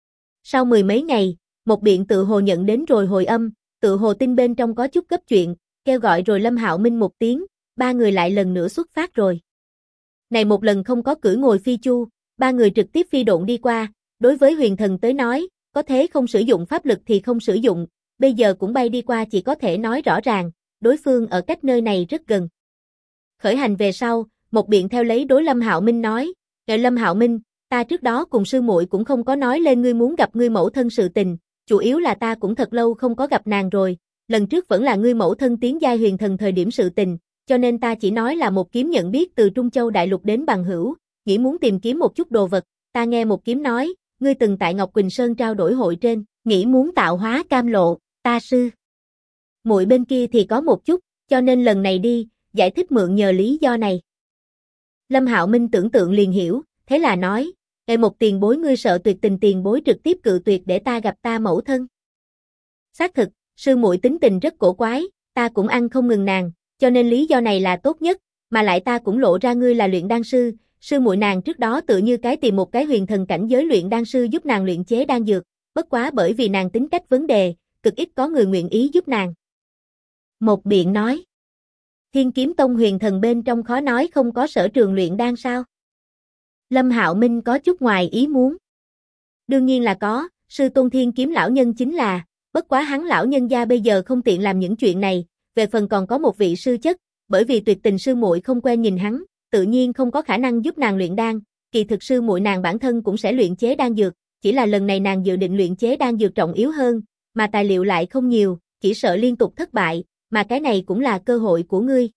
Sau 10 mấy ngày, một biện tự hồ nhận đến rồi hồi âm, tự hồ tin bên trong có chút gấp chuyện, kêu gọi rồi Lâm Hạo Minh một tiếng, 3 người lại lần nữa xuất phát rồi. Này một lần không có cưỡi ngồi phi chu, 3 người trực tiếp phi độn đi qua, đối với huyền thần tới nói, có thế không sử dụng pháp lực thì không sử dụng, bây giờ cũng bay đi qua chỉ có thể nói rõ ràng, đối phương ở cách nơi này rất gần. Khởi hành về sau, một biện theo lấy đối Lâm Hạo Minh nói, "Ngài Lâm Hạo Minh, ta trước đó cùng sư muội cũng không có nói lên ngươi muốn gặp ngươi mẫu thân sự tình, chủ yếu là ta cũng thật lâu không có gặp nàng rồi, lần trước vẫn là ngươi mẫu thân tiến giai huyền thần thời điểm sự tình, cho nên ta chỉ nói là một kiếm nhận biết từ Trung Châu Đại Lục đến bằng hữu, nghĩ muốn tìm kiếm một chút đồ vật, ta nghe một kiếm nói, ngươi từng tại Ngọc Quỳnh Sơn trao đổi hội trên, nghĩ muốn tạo hóa cam lộ, ta sư muội bên kia thì có một chút, cho nên lần này đi, giải thích mượn nhờ lý do này." Lâm Hạo Minh tưởng tượng liền hiểu, thế là nói, "Ngài một tiền bối ngươi sợ Tuyệt Tình tiền bối trực tiếp cự tuyệt để ta gặp ta mẫu thân." Xác thực, sư muội tính tình rất cổ quái, ta cũng ăn không ngừng nàng, cho nên lý do này là tốt nhất, mà lại ta cũng lộ ra ngươi là luyện đan sư, sư muội nàng trước đó tự như cái tìm một cái huyền thần cảnh giới luyện đan sư giúp nàng luyện chế đan dược, bất quá bởi vì nàng tính cách vấn đề, cực ít có người nguyện ý giúp nàng. Một biện nói, Thiên Kiếm Tông huyền thần bên trong khó nói không có sở trường luyện đan sao? Lâm Hạo Minh có chút ngoài ý muốn. Đương nhiên là có, sư tôn Thiên Kiếm lão nhân chính là, bất quá hắn lão nhân gia bây giờ không tiện làm những chuyện này, về phần còn có một vị sư chất, bởi vì Tuyệt Tình sư muội không quen nhìn hắn, tự nhiên không có khả năng giúp nàng luyện đan, kỳ thực sư muội nàng bản thân cũng sẽ luyện chế đan dược, chỉ là lần này nàng dự định luyện chế đan dược trọng yếu hơn, mà tài liệu lại không nhiều, chỉ sợ liên tục thất bại, mà cái này cũng là cơ hội của ngươi.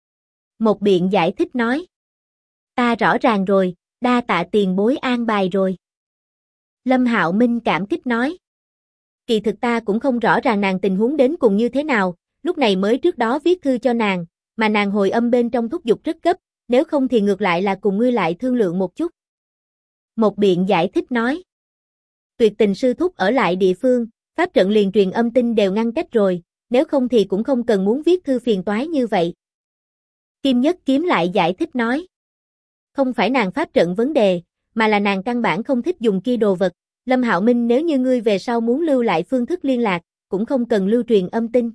Một biện giải thích nói, ta rõ ràng rồi, đa tạ tiền bối an bài rồi. Lâm Hạo Minh cảm kích nói, kỳ thực ta cũng không rõ ràng nàng tình huống đến cùng như thế nào, lúc này mới trước đó viết thư cho nàng, mà nàng hồi âm bên trong thúc giục rất gấp, nếu không thì ngược lại là cùng ngươi lại thương lượng một chút. Một biện giải thích nói. Tuyệt tình sư thúc ở lại địa phương, pháp trận liền truyền âm tin đều ngăn cách rồi, nếu không thì cũng không cần muốn viết thư phiền toái như vậy. Kim Nhất Kiếm lại giải thích nói. Không phải nàng pháp trận vấn đề, mà là nàng căn bản không thích dùng kia đồ vật. Lâm Hạo Minh, nếu như ngươi về sau muốn lưu lại phương thức liên lạc, cũng không cần lưu truyền âm tin.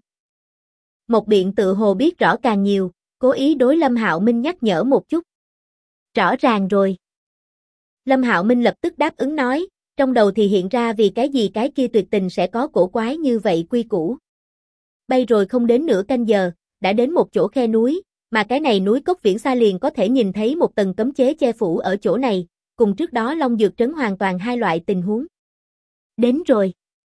Một biện tự hồ biết rõ càng nhiều, cố ý đối Lâm Hạo Minh nhắc nhở một chút. Rõ ràng rồi. Lâm Hạo Minh lập tức đáp ứng nói, trong đầu thì hiện ra vì cái gì cái kia tuyệt tình sẽ có cổ quái như vậy quy củ. Bay rồi không đến nửa canh giờ, đã đến một chỗ khe núi, mà cái này núi cốc viễn xa liền có thể nhìn thấy một tầng cấm chế che phủ ở chỗ này, cùng trước đó Long Dược Trấn hoàn toàn hai loại tình huống. Đến rồi.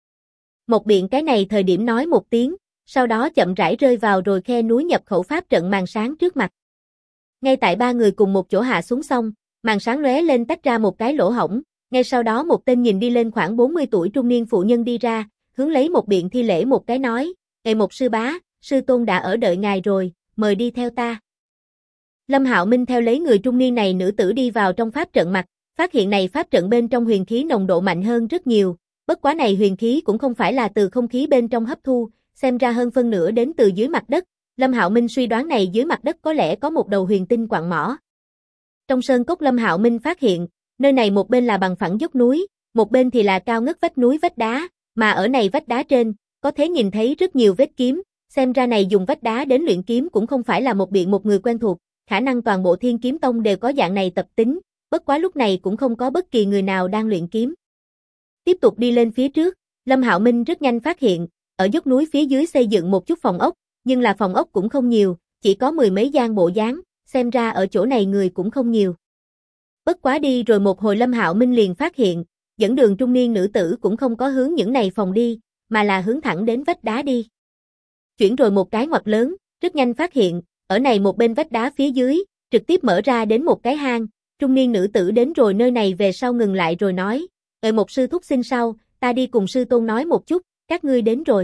Một biện cái này thời điểm nói một tiếng, sau đó chậm rãi rơi vào rồi khe núi nhập khẩu pháp trận màn sáng trước mặt. Ngay tại ba người cùng một chỗ hạ xuống xong, màn sáng lóe lên tách ra một cái lỗ hổng, ngay sau đó một tên nhìn đi lên khoảng 40 tuổi trung niên phụ nhân đi ra, hướng lấy một biện thi lễ một cái nói, "Ngài một sư bá, sư tôn đã ở đợi ngài rồi, mời đi theo ta." Lâm Hạo Minh theo lấy người trung niên này nữ tử đi vào trong pháp trận mặt, phát hiện này pháp trận bên trong huyền khí nồng độ mạnh hơn rất nhiều, bất quá này huyền khí cũng không phải là từ không khí bên trong hấp thu, xem ra hơn phân nửa đến từ dưới mặt đất. Lâm Hạo Minh suy đoán này dưới mặt đất có lẽ có một đầu huyền tinh quặng mỏ. Trong sơn cốc Lâm Hạo Minh phát hiện, nơi này một bên là bằng phẳng dốc núi, một bên thì là cao ngất vách núi vách đá, mà ở này vách đá trên, có thể nhìn thấy rất nhiều vết kiếm, xem ra này dùng vách đá đến luyện kiếm cũng không phải là một biện một người quen thuộc, khả năng toàn bộ Thiên Kiếm Tông đều có dạng này tập tính, bất quá lúc này cũng không có bất kỳ người nào đang luyện kiếm. Tiếp tục đi lên phía trước, Lâm Hạo Minh rất nhanh phát hiện, ở dốc núi phía dưới xây dựng một chút phòng ốc, nhưng là phòng ốc cũng không nhiều, chỉ có mười mấy gian bộ dáng, xem ra ở chỗ này người cũng không nhiều. Bất quá đi rồi một hồi Lâm Hạo Minh liền phát hiện, dẫn đường trung niên nữ tử cũng không có hướng những này phòng đi, mà là hướng thẳng đến vách đá đi. Chuyển rồi một cái ngoặt lớn, rất nhanh phát hiện, ở này một bên vách đá phía dưới, trực tiếp mở ra đến một cái hang, trung niên nữ tử đến rồi nơi này về sau ngừng lại rồi nói, một sư thúc xin sau, ta đi cùng sư tôn nói một chút, các ngươi đến rồi.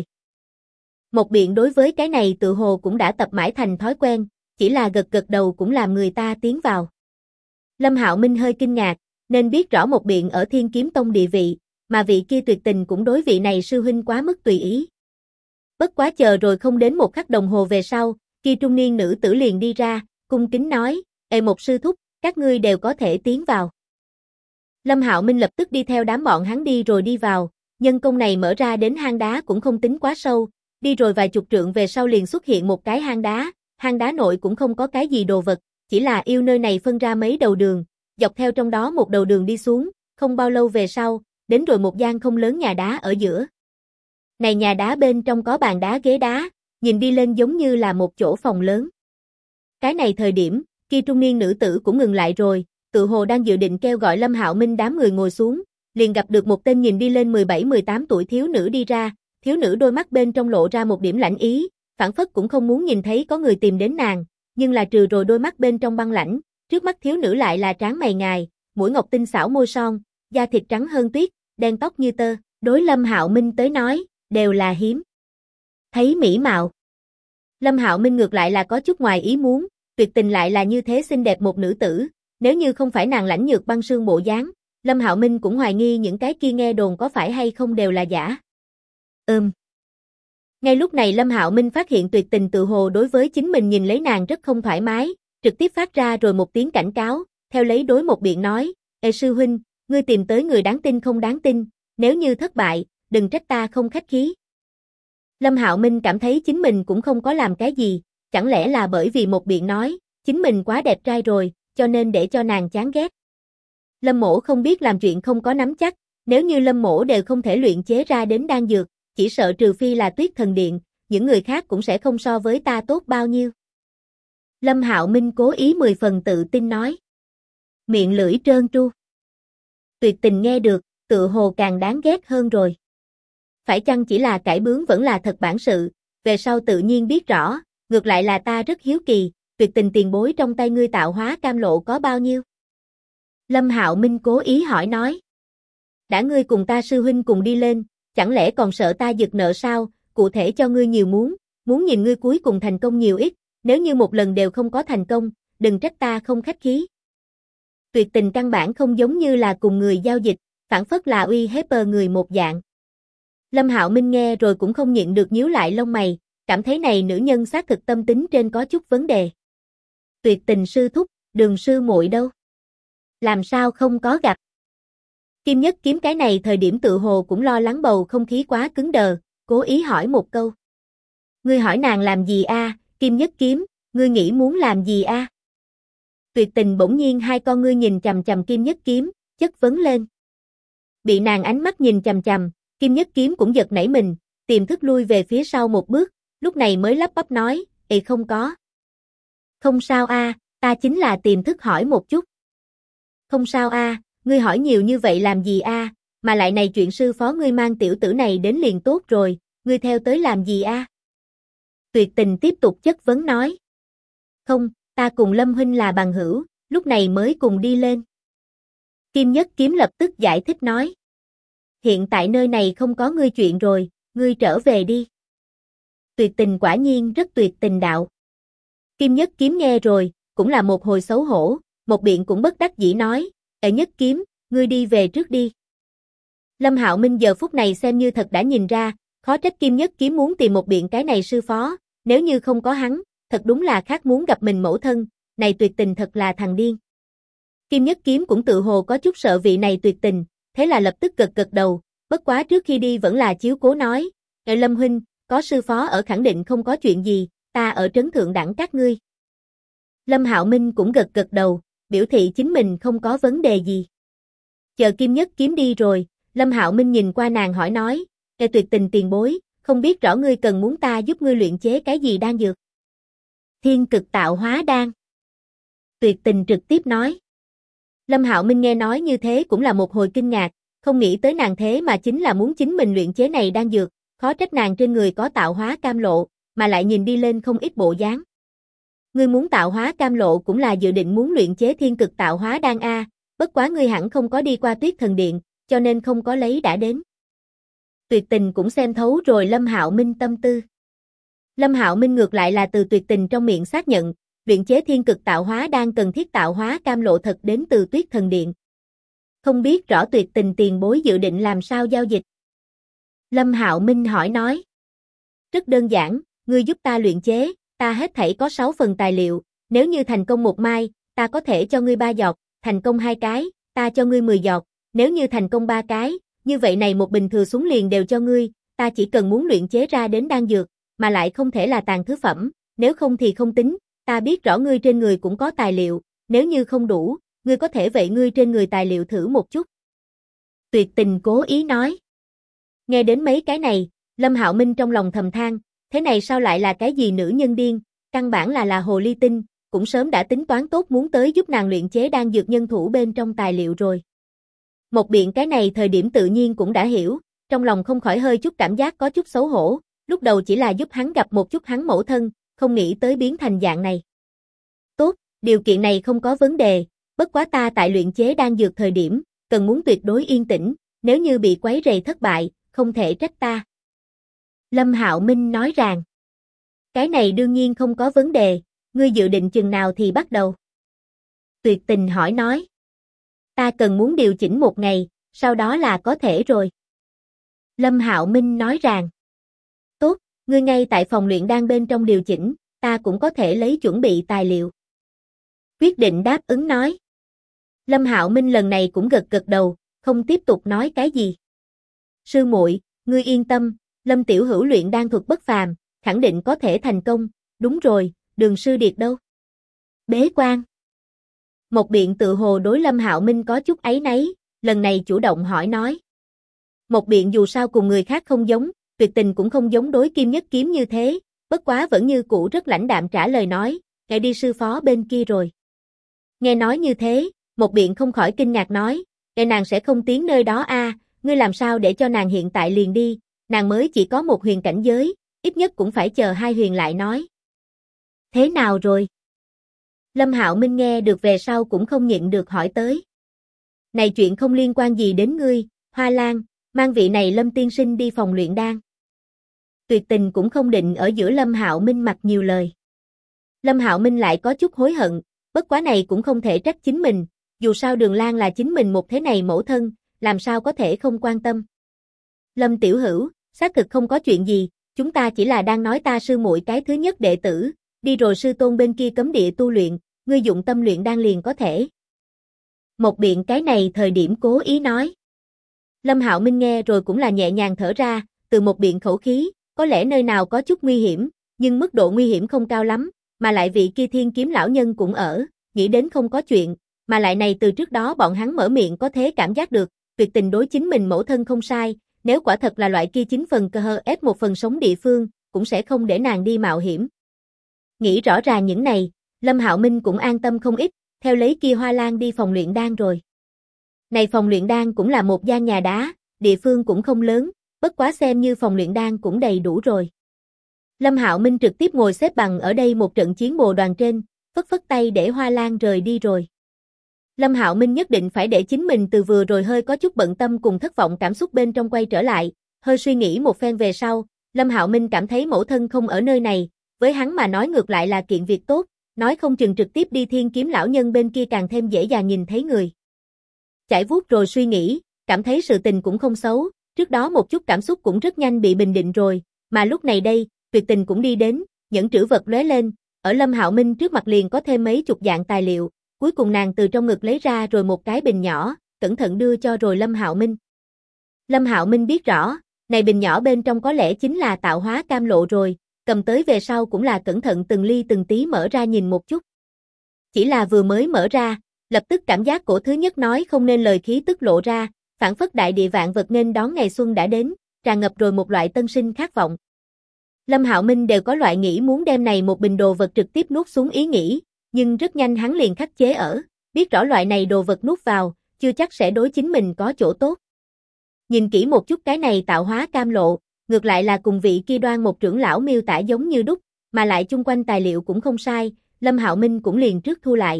Một biện đối với cái này tự hồ cũng đã tập mãi thành thói quen, chỉ là gật gật đầu cũng làm người ta tiến vào. Lâm Hạo Minh hơi kinh ngạc, nên biết rõ một biện ở Thiên Kiếm Tông địa vị, mà vị kia tuyệt tình cũng đối vị này sư huynh quá mức tùy ý. Bất quá chờ rồi không đến một khắc đồng hồ về sau, kia trung niên nữ tử liền đi ra, cung kính nói, một sư thúc, các ngươi đều có thể tiến vào. Lâm Hạo Minh lập tức đi theo đám bọn hắn đi rồi đi vào, nhân công này mở ra đến hang đá cũng không tính quá sâu, đi rồi vài chục trượng về sau liền xuất hiện một cái hang đá nội cũng không có cái gì đồ vật, chỉ là yêu nơi này phân ra mấy đầu đường, dọc theo trong đó một đầu đường đi xuống, không bao lâu về sau, đến rồi một gian không lớn nhà đá ở giữa. Này nhà đá bên trong có bàn đá ghế đá, nhìn đi lên giống như là một chỗ phòng lớn. Cái này thời điểm, kia trung niên nữ tử cũng ngừng lại rồi, tự hồ đang dự định kêu gọi Lâm Hạo Minh đám người ngồi xuống, liền gặp được một tên nhìn đi lên 17-18 tuổi thiếu nữ đi ra, thiếu nữ đôi mắt bên trong lộ ra một điểm lãnh ý, phảng phất cũng không muốn nhìn thấy có người tìm đến nàng, nhưng là trừ rồi đôi mắt bên trong băng lãnh, trước mắt thiếu nữ lại là tráng mày ngài, mũi ngọc tinh xảo môi son, da thịt trắng hơn tuyết, đen tóc như tơ, đối Lâm Hạo Minh tới nói, đều là hiếm thấy mỹ mạo. Lâm Hạo Minh ngược lại là có chút ngoài ý muốn, tuyệt tình lại là như thế xinh đẹp một nữ tử, nếu như không phải nàng lãnh nhược băng sương bộ dáng, Lâm Hạo Minh cũng hoài nghi những cái kia nghe đồn có phải hay không đều là giả. Ngay lúc này Lâm Hạo Minh phát hiện tuyệt tình tự hồ đối với chính mình nhìn lấy nàng rất không thoải mái, trực tiếp phát ra rồi một tiếng cảnh cáo, theo lấy đối một biện nói, sư huynh, ngươi tìm tới người đáng tin không đáng tin, nếu như thất bại, đừng trách ta không khách khí. Lâm Hạo Minh cảm thấy chính mình cũng không có làm cái gì, chẳng lẽ là bởi vì một biện nói, chính mình quá đẹp trai rồi, cho nên để cho nàng chán ghét. Lâm Mỗ không biết làm chuyện không có nắm chắc, nếu như Lâm Mỗ đều không thể luyện chế ra đến đan dược, chỉ sợ trừ phi là Tuyết Thần Điện, những người khác cũng sẽ không so với ta tốt bao nhiêu. Lâm Hạo Minh cố ý 10 phần tự tin nói. Miệng lưỡi trơn tru. Tuyệt tình nghe được, tự hồ càng đáng ghét hơn rồi. Phải chăng chỉ là cải bướng vẫn là thật bản sự, về sau tự nhiên biết rõ, ngược lại là ta rất hiếu kỳ, tuyệt tình tiền bối trong tay ngươi tạo hóa cam lộ có bao nhiêu? Lâm Hạo Minh cố ý hỏi nói. Đã ngươi cùng ta sư huynh cùng đi lên, chẳng lẽ còn sợ ta giật nợ sao, cụ thể cho ngươi nhiều muốn nhìn ngươi cuối cùng thành công nhiều ít, nếu như một lần đều không có thành công, đừng trách ta không khách khí. Tuyệt Tình căn bản không giống như là cùng người giao dịch, phản phất là uy hiếp người một dạng. Lâm Hạo Minh nghe rồi cũng không nhịn được nhíu lại lông mày, cảm thấy này nữ nhân xác thực tâm tính trên có chút vấn đề. Tuyệt Tình sư thúc, Đường sư muội đâu? Làm sao không có gặp? Kim Nhất Kiếm cái này thời điểm tự hồ cũng lo lắng bầu không khí quá cứng đờ, cố ý hỏi một câu. Ngươi hỏi nàng làm gì a? Kim Nhất Kiếm, ngươi nghĩ muốn làm gì a? Tuyệt Tình bỗng nhiên hai con ngươi nhìn chằm chằm Kim Nhất Kiếm, chất vấn lên. Bị nàng ánh mắt nhìn chằm chằm, Kim Nhất Kiếm cũng giật nảy mình, tiềm thức lui về phía sau một bước, lúc này mới lắp bắp nói, không có. Không sao a, ta chính là tiềm thức hỏi một chút. Không sao a, ngươi hỏi nhiều như vậy làm gì a, mà lại này chuyện sư phó ngươi mang tiểu tử này đến liền tốt rồi, ngươi theo tới làm gì a? Tuyệt Tình tiếp tục chất vấn nói. Không, ta cùng Lâm huynh là bằng hữu, lúc này mới cùng đi lên. Kim Nhất Kiếm lập tức giải thích nói. Hiện tại nơi này không có ngươi chuyện rồi, ngươi trở về đi. Tuyệt Tình quả nhiên rất tuyệt tình đạo. Kim Nhất Kiếm nghe rồi, cũng là một hồi xấu hổ, một biện cũng bất đắc dĩ nói, Nhất Kiếm, ngươi đi về trước đi. Lâm Hạo Minh giờ phút này xem như thật đã nhìn ra, khó trách Kim Nhất Kiếm muốn tìm một biện cái này sư phó, nếu như không có hắn, thật đúng là khác muốn gặp mình mẫu thân, này Tuyệt Tình thật là thằng điên. Kim Nhất Kiếm cũng tự hồ có chút sợ vị này Tuyệt Tình, thế là lập tức gật gật đầu, bất quá trước khi đi vẫn là chiếu cố nói, Lâm huynh, có sư phó ở khẳng định không có chuyện gì, ta ở trấn thượng đẳng các ngươi. Lâm Hạo Minh cũng gật gật đầu, biểu thị chính mình không có vấn đề gì. Chờ Kim Nhất Kiếm đi rồi, Lâm Hạo Minh nhìn qua nàng hỏi nói, Tuyệt Tình tiền bối, không biết rõ ngươi cần muốn ta giúp ngươi luyện chế cái gì đan dược? Thiên cực tạo hóa đan. Tuyệt Tình trực tiếp nói. Lâm Hạo Minh nghe nói như thế cũng là một hồi kinh ngạc, không nghĩ tới nàng thế mà chính là muốn chính mình luyện chế này đan dược, khó trách nàng trên người có tạo hóa cam lộ, mà lại nhìn đi lên không ít bộ dáng. Ngươi muốn tạo hóa cam lộ cũng là dự định muốn luyện chế thiên cực tạo hóa đan a, bất quá ngươi hẳn không có đi qua Tuyết Thần Điện, cho nên không có lấy đã đến. Tuyệt Tình cũng xem thấu rồi Lâm Hạo Minh tâm tư. Lâm Hạo Minh ngược lại là từ Tuyệt Tình trong miệng xác nhận, luyện chế thiên cực tạo hóa đan cần thiết tạo hóa cam lộ thật đến từ Tuyết Thần Điện. Không biết rõ Tuyệt Tình tiền bối dự định làm sao giao dịch. Lâm Hạo Minh hỏi nói. Rất đơn giản, ngươi giúp ta luyện chế, ta hết thảy có 6 phần tài liệu, nếu như thành công một mai, ta có thể cho ngươi 3 giọt, thành công 2 cái, ta cho ngươi 10 giọt, nếu như thành công 3 cái, như vậy này một bình thừa súng liền đều cho ngươi, ta chỉ cần muốn luyện chế ra đến đan dược, mà lại không thể là tàn thứ phẩm, nếu không thì không tính, ta biết rõ ngươi trên người cũng có tài liệu, nếu như không đủ, ngươi có thể vậy ngươi trên người tài liệu thử một chút. Tuyệt Tình cố ý nói. Nghe đến mấy cái này, Lâm Hạo Minh trong lòng thầm than, thế này sao lại là cái gì nữ nhân điên, căn bản là hồ ly tinh, cũng sớm đã tính toán tốt muốn tới giúp nàng luyện chế đan dược nhân thủ bên trong tài liệu rồi. Một biện cái này thời điểm tự nhiên cũng đã hiểu, trong lòng không khỏi hơi chút cảm giác có chút xấu hổ, lúc đầu chỉ là giúp hắn gặp một chút hắn mẫu thân, không nghĩ tới biến thành dạng này. Tốt, điều kiện này không có vấn đề, bất quá ta tại luyện chế đan dược thời điểm, cần muốn tuyệt đối yên tĩnh, nếu như bị quấy rầy thất bại, không thể trách ta. Lâm Hạo Minh nói rằng, cái này đương nhiên không có vấn đề, ngươi dự định chừng nào thì bắt đầu. Tuyệt Tình hỏi nói, ta cần muốn điều chỉnh một ngày, sau đó là có thể rồi. Lâm Hạo Minh nói rằng, tốt, ngươi ngay tại phòng luyện đan bên trong điều chỉnh, ta cũng có thể lấy chuẩn bị tài liệu. Quyết định đáp ứng nói. Lâm Hạo Minh lần này cũng gật gật đầu, không tiếp tục nói cái gì. Sư muội, ngươi yên tâm, Lâm tiểu hữu luyện đan thuật bất phàm, khẳng định có thể thành công, đúng rồi, Đường sư điệt đâu? Bế quan. Một biện tự hồ đối Lâm Hạo Minh có chút áy náy, lần này chủ động hỏi nói. Một biện dù sao cùng người khác không giống, Tuyệt Tình cũng không giống đối Kim Nhất Kiếm như thế, bất quá vẫn như cũ rất lãnh đạm trả lời nói, ngài đi sư phó bên kia rồi. Nghe nói như thế, một biện không khỏi kinh ngạc nói, nàng sẽ không tiến nơi đó a, ngươi làm sao để cho nàng hiện tại liền đi, nàng mới chỉ có một huyền cảnh giới, ít nhất cũng phải chờ 2 huyền lại nói. Thế nào rồi? Lâm Hạo Minh nghe được về sau cũng không nhịn được hỏi tới. Này chuyện không liên quan gì đến ngươi, Hoa Lan, Mang vị này Lâm tiên sinh đi phòng luyện đan. Tuyệt Tình cũng không định ở giữa Lâm Hạo Minh mặt nhiều lời. Lâm Hạo Minh lại có chút hối hận, bất quá này cũng không thể trách chính mình, dù sao Đường Lan là chính mình một thế này mẫu thân, làm sao có thể không quan tâm. Lâm tiểu hữu, xác thực không có chuyện gì, chúng ta chỉ là đang nói ta sư muội cái thứ nhất đệ tử, đi rồi sư tôn bên kia cấm địa tu luyện, ngươi dụng tâm luyện đan liền có thể. Một biện cái này thời điểm cố ý nói. Lâm Hạo Minh nghe rồi cũng là nhẹ nhàng thở ra, từ một biện khẩu khí, có lẽ nơi nào có chút nguy hiểm, nhưng mức độ nguy hiểm không cao lắm, mà lại vị kia Thiên Kiếm lão nhân cũng ở, nghĩ đến không có chuyện, mà lại này từ trước đó bọn hắn mở miệng có thế cảm giác được, Tuyệt Tình đối chính mình mẫu thân không sai, nếu quả thật là loại kia 9 phần cơ hờ ép 1 phần sống địa phương, cũng sẽ không để nàng đi mạo hiểm. Nghĩ rõ ràng những này, Lâm Hạo Minh cũng an tâm không ít, theo lấy kia Hoa Lan đi phòng luyện đan rồi. Này phòng luyện đan cũng là một gian nhà đá, địa phương cũng không lớn, bất quá xem như phòng luyện đan cũng đầy đủ rồi. Lâm Hạo Minh trực tiếp ngồi xếp bằng ở đây một trận chiến bồ đoàn trên, phất phất tay để Hoa Lan rời đi rồi. Lâm Hạo Minh nhất định phải để chính mình từ vừa rồi hơi có chút bận tâm cùng thất vọng cảm xúc bên trong quay trở lại, hơi suy nghĩ một phen về sau, Lâm Hạo Minh cảm thấy mẫu thân không ở nơi này, với hắn mà nói ngược lại là kiện việc tốt, nói không chừng trực tiếp đi Thiên Kiếm lão nhân bên kia càng thêm dễ dàng nhìn thấy người. Chải vuốt rồi suy nghĩ, cảm thấy sự tình cũng không xấu, trước đó một chút cảm xúc cũng rất nhanh bị bình định rồi, mà lúc này đây, Tuyệt Tình cũng đi đến, nhẫn trữ vật lóe lên, ở Lâm Hạo Minh trước mặt liền có thêm mấy chục dạng tài liệu, cuối cùng nàng từ trong ngực lấy ra rồi một cái bình nhỏ, cẩn thận đưa cho rồi Lâm Hạo Minh. Lâm Hạo Minh biết rõ, này bình nhỏ bên trong có lẽ chính là tạo hóa cam lộ rồi, cầm tới về sau cũng là cẩn thận từng ly từng tí mở ra nhìn một chút. Chỉ là vừa mới mở ra, lập tức cảm giác cổ thứ nhất nói không nên lời khí tức lộ ra, phảng phất đại địa vạn vật nên đón ngày xuân đã đến, tràn ngập rồi một loại tân sinh khát vọng. Lâm Hạo Minh đều có loại nghĩ muốn đem này một bình đồ vật trực tiếp nuốt xuống ý nghĩ, nhưng rất nhanh hắn liền khắc chế ở, biết rõ loại này đồ vật nuốt vào, chưa chắc sẽ đối chính mình có chỗ tốt. Nhìn kỹ một chút cái này tạo hóa cam lộ, ngược lại là cùng vị kia Đoan một trưởng lão miêu tả giống như đúc, mà lại chung quanh tài liệu cũng không sai, Lâm Hạo Minh cũng liền trước thu lại.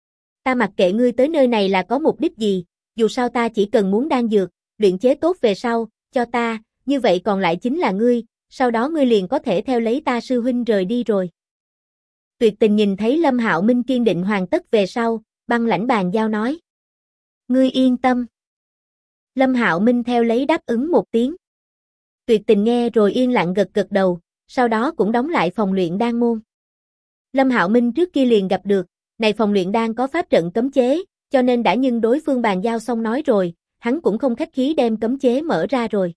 Ta mặc kệ ngươi tới nơi này là có mục đích gì, dù sao ta chỉ cần muốn đan dược, luyện chế tốt về sau, cho ta, như vậy còn lại chính là ngươi, sau đó ngươi liền có thể theo lấy ta sư huynh rời đi rồi. Tuyệt Tình nhìn thấy Lâm Hạo Minh kiên định hoàn tất về sau, băng lãnh bàn giao nói. Ngươi yên tâm. Lâm Hạo Minh theo lấy đáp ứng một tiếng. Tuyệt Tình nghe rồi yên lặng gật gật đầu, sau đó cũng đóng lại phòng luyện đan môn. Lâm Hạo Minh trước kia liền gặp được, này phòng luyện đan có pháp trận cấm chế, cho nên đã nhưng đối phương bàn giao xong nói rồi, hắn cũng không khách khí đem cấm chế mở ra rồi.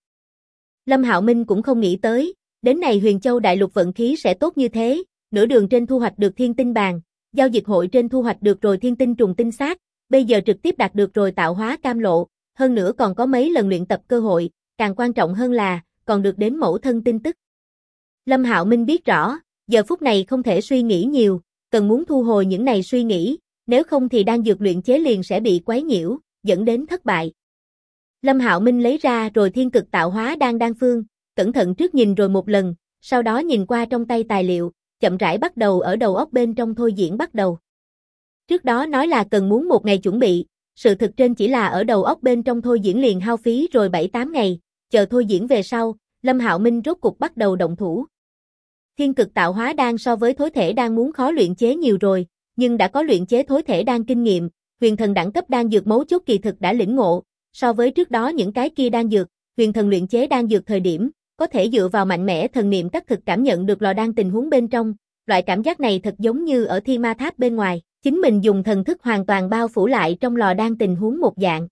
Lâm Hạo Minh cũng không nghĩ tới, đến này Huyền Châu đại lục vận khí sẽ tốt như thế, nửa đường trên thu hoạch được thiên tinh bàn, giao dịch hội trên thu hoạch được rồi thiên tinh trùng tinh xác, bây giờ trực tiếp đạt được rồi tạo hóa cam lộ, hơn nữa còn có mấy lần luyện tập cơ hội, càng quan trọng hơn là, còn được đến mẫu thân tin tức. Lâm Hạo Minh biết rõ, giờ phút này không thể suy nghĩ nhiều, cần muốn thu hồi những này suy nghĩ, nếu không thì đan dược luyện chế liền sẽ bị quấy nhiễu, dẫn đến thất bại. Lâm Hạo Minh lấy ra rồi thiên cực tạo hóa đan phương, cẩn thận trước nhìn rồi một lần, sau đó nhìn qua trong tay tài liệu, chậm rãi bắt đầu ở đầu óc bên trong thôi diễn bắt đầu. Trước đó nói là cần muốn một ngày chuẩn bị, sự thực trên chỉ là ở đầu óc bên trong thôi diễn liền hao phí rồi 7-8 ngày, chờ thôi diễn về sau, Lâm Hạo Minh rốt cục bắt đầu động thủ. Thiên cực tạo hóa đan so với thối thể đan muốn khó luyện chế nhiều rồi, nhưng đã có luyện chế thối thể đan kinh nghiệm, huyền thần đẳng cấp đan dược mấu chốt kỳ thực đã lĩnh ngộ, so với trước đó những cái kia đan dược, huyền thần luyện chế đan dược thời điểm, có thể dựa vào mạnh mẽ thần niệm cắt thực cảm nhận được lò đan tình huống bên trong, loại cảm giác này thật giống như ở Thiên Ma Tháp bên ngoài, chính mình dùng thần thức hoàn toàn bao phủ lại trong lò đan tình huống một dạng.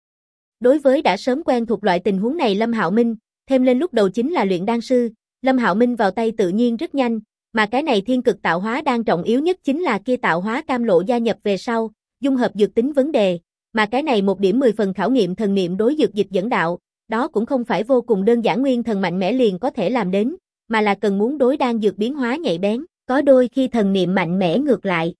Đối với đã sớm quen thuộc loại tình huống này Lâm Hạo Minh, thêm lên lúc đầu chính là luyện đan sư, Lâm Hạo Minh vào tay tự nhiên rất nhanh, mà cái này thiên cực tạo hóa đan trọng yếu nhất chính là kia tạo hóa cam lộ gia nhập về sau, dung hợp dược tính vấn đề, mà cái này một điểm 10 phần khảo nghiệm thần niệm đối dược dịch dẫn đạo, đó cũng không phải vô cùng đơn giản nguyên thần mạnh mẽ liền có thể làm đến, mà là cần muốn đối đan dược biến hóa nhạy bén, có đôi khi thần niệm mạnh mẽ ngược lại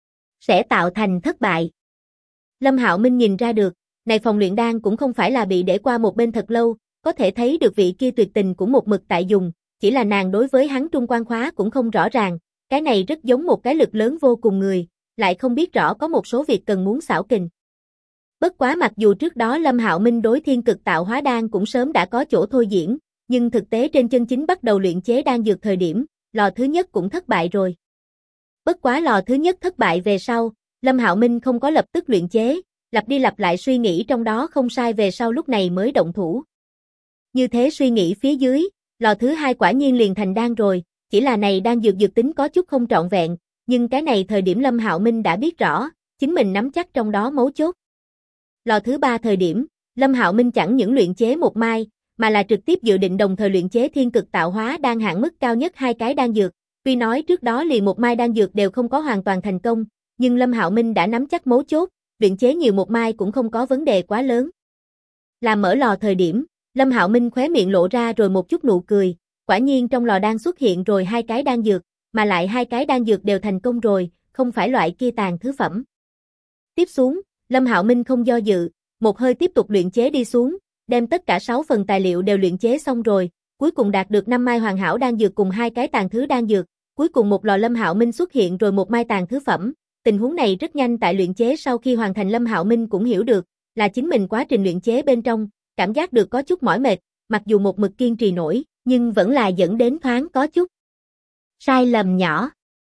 sẽ tạo thành thất bại. Lâm Hạo Minh nhìn ra được, này phòng luyện đan cũng không phải là bị để qua một bên thật lâu, có thể thấy được vị kia Tuyệt Tình cũng một mực tại dùng, chỉ là nàng đối với hắn trung quan khóa cũng không rõ ràng, cái này rất giống một cái lực lớn vô cùng người, lại không biết rõ có một số việc cần muốn xảo kình. Bất quá mặc dù trước đó Lâm Hạo Minh đối thiên cực tạo hóa đan cũng sớm đã có chỗ thôi diễn, nhưng thực tế trên chân chính bắt đầu luyện chế đan dược thời điểm, lò thứ nhất cũng thất bại rồi. Bất quá lò thứ nhất thất bại về sau, Lâm Hạo Minh không có lập tức luyện chế, lặp đi lặp lại suy nghĩ trong đó không sai về sau lúc này mới động thủ. Như thế suy nghĩ phía dưới, lò thứ hai quả nhiên liền thành đan rồi, chỉ là này đan dược tính có chút không trọn vẹn, nhưng cái này thời điểm Lâm Hạo Minh đã biết rõ, chính mình nắm chắc trong đó mấu chốt. Lò thứ ba thời điểm, Lâm Hạo Minh chẳng những luyện chế một mai, mà là trực tiếp dự định đồng thời luyện chế thiên cực tạo hóa đan hạn mức cao nhất hai cái đan dược. Tuy nói trước đó liền một mai đan dược đều không có hoàn toàn thành công, nhưng Lâm Hạo Minh đã nắm chắc mấu chốt, luyện chế nhiều một mai cũng không có vấn đề quá lớn. Làm mở lò thời điểm, Lâm Hạo Minh khóe miệng lộ ra rồi một chút nụ cười, quả nhiên trong lò đan xuất hiện rồi hai cái đan dược, mà lại hai cái đan dược đều thành công rồi, không phải loại kia tàn thứ phẩm. Tiếp xuống, Lâm Hạo Minh không do dự, một hơi tiếp tục luyện chế đi xuống, đem tất cả 6 phần tài liệu đều luyện chế xong rồi, cuối cùng đạt được 5 mai hoàn hảo đan dược cùng hai cái tàn thứ đan dược, cuối cùng một lò Lâm Hạo Minh xuất hiện rồi một mai tàn thứ phẩm. Tình huống này rất nhanh tại luyện chế sau khi hoàn thành Lâm Hạo Minh cũng hiểu được, là chính mình quá trình luyện chế bên trong, cảm giác được có chút mỏi mệt, mặc dù một mực kiên trì nổi, nhưng vẫn là dẫn đến thoáng có chút sai lầm nhỏ.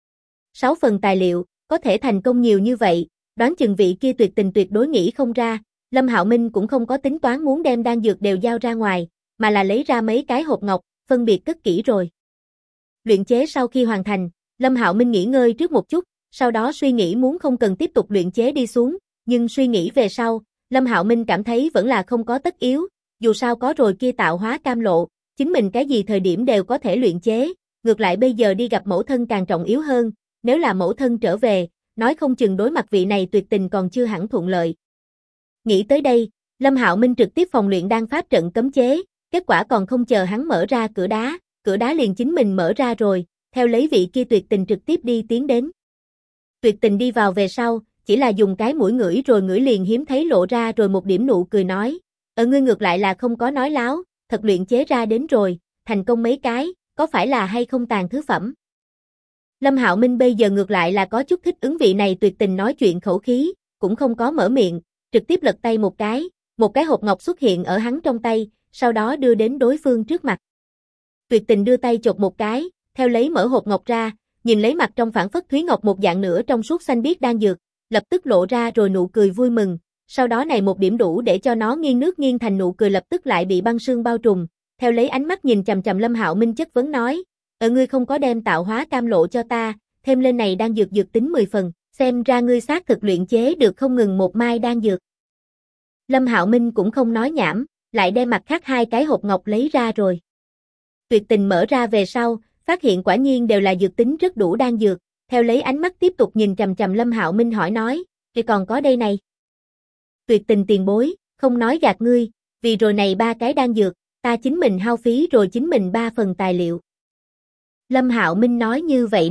6 phần tài liệu, có thể thành công nhiều như vậy, đoán chừng vị kia tuyệt tình tuyệt đối nghĩ không ra, Lâm Hạo Minh cũng không có tính toán muốn đem đan dược đều giao ra ngoài, mà là lấy ra mấy cái hộp ngọc, phân biệt cất kỹ rồi. Luyện chế sau khi hoàn thành, Lâm Hạo Minh nghỉ ngơi trước một chút, sau đó suy nghĩ muốn không cần tiếp tục luyện chế đi xuống, nhưng suy nghĩ về sau, Lâm Hạo Minh cảm thấy vẫn là không có tất yếu, dù sao có rồi kia tạo hóa cam lộ, chính mình cái gì thời điểm đều có thể luyện chế, ngược lại bây giờ đi gặp mẫu thân càng trọng yếu hơn, nếu là mẫu thân trở về, nói không chừng đối mặt vị này tuyệt tình còn chưa hẳn thuận lợi. Nghĩ tới đây, Lâm Hạo Minh trực tiếp phòng luyện đan pháp trận cấm chế, kết quả còn không chờ hắn mở ra cửa đá liền chính mình mở ra rồi, theo lấy vị kia tuyệt tình trực tiếp đi tiến đến. Tuyệt tình đi vào về sau, chỉ là dùng cái mũi ngửi rồi ngửi liền hiếm thấy lộ ra rồi một điểm nụ cười nói, ngươi ngược lại là không có nói láo, thật luyện chế ra đến rồi, thành công mấy cái, có phải là hay không tàn thứ phẩm? Lâm Hạo Minh bây giờ ngược lại là có chút thích ứng vị này tuyệt tình nói chuyện khẩu khí, cũng không có mở miệng, trực tiếp lật tay một cái hộp ngọc xuất hiện ở hắn trong tay, sau đó đưa đến đối phương trước mặt. Tuyệt tình đưa tay chộp một cái, theo lấy mở hộp ngọc ra, nhìn lấy mặt trong phảng phất thúy ngọc một dạng nữa trong suốt xanh biếc đan dược, lập tức lộ ra rồi nụ cười vui mừng, sau đó này một điểm đủ để cho nó nghiêng nước nghiêng thành nụ cười lập tức lại bị băng sương bao trùm, theo lấy ánh mắt nhìn chằm chằm Lâm Hạo Minh chất vấn nói, ngươi không có đem tạo hóa cam lộ cho ta, thêm lên này đan dược tính 10 phần, xem ra ngươi xác thực luyện chế được không ngừng một mai đan dược. Lâm Hạo Minh cũng không nói nhảm, lại đem mặt khác hai cái hộp ngọc lấy ra rồi. Tuyệt tình mở ra về sau, phát hiện quả nhiên đều là dược tính rất đủ đan dược, theo lấy ánh mắt tiếp tục nhìn chằm chằm Lâm Hạo Minh hỏi nói, thì còn có đây này. Tuyệt tình tiền bối, không nói gạt ngươi, vì rồi này 3 cái đan dược, ta chính mình hao phí rồi chính mình 3 phần tài liệu. Lâm Hạo Minh nói như vậy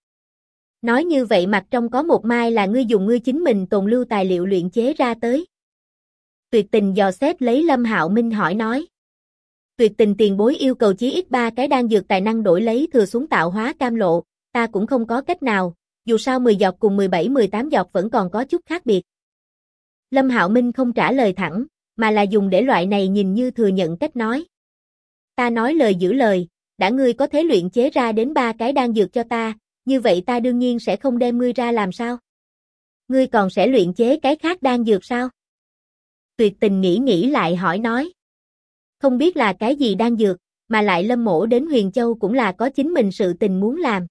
nói như vậy mặt trong có một mai là ngươi dùng ngươi chính mình tồn lưu tài liệu luyện chế ra tới. Tuyệt tình dò xét lấy Lâm Hạo Minh hỏi nói. Tuyệt tình tiền bối yêu cầu chí ít 3 cái đan dược tài năng đổi lấy thừa xuống tạo hóa cam lộ, ta cũng không có cách nào, dù sao 10 giọt cùng 17-18 giọt vẫn còn có chút khác biệt. Lâm Hạo Minh không trả lời thẳng, mà là dùng để loại này nhìn như thừa nhận cách nói. Ta nói lời giữ lời, đã ngươi có thể luyện chế ra đến 3 cái đan dược cho ta, như vậy ta đương nhiên sẽ không đem ngươi ra làm sao? Ngươi còn sẽ luyện chế cái khác đan dược sao? Tuyệt tình nghĩ lại hỏi nói. Không biết là cái gì đan dược, mà lại Lâm mỗ đến Huyền Châu cũng là có chính mình sự tình muốn làm.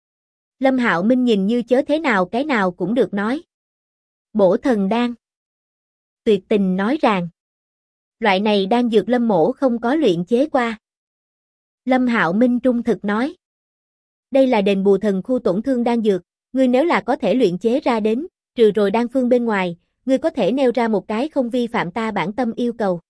Lâm Hạo Minh nhìn như chớ thế nào cái nào cũng được nói. Bổ thần đan. Tuyệt tình nói rằng. Loại này đan dược Lâm mỗ không có luyện chế qua. Lâm Hạo Minh trung thực nói. Đây là đền bù thần khu tổn thương đan dược, ngươi nếu là có thể luyện chế ra đến, trừ rồi đan phương bên ngoài, ngươi có thể nêu ra một cái không vi phạm ta bản tâm yêu cầu.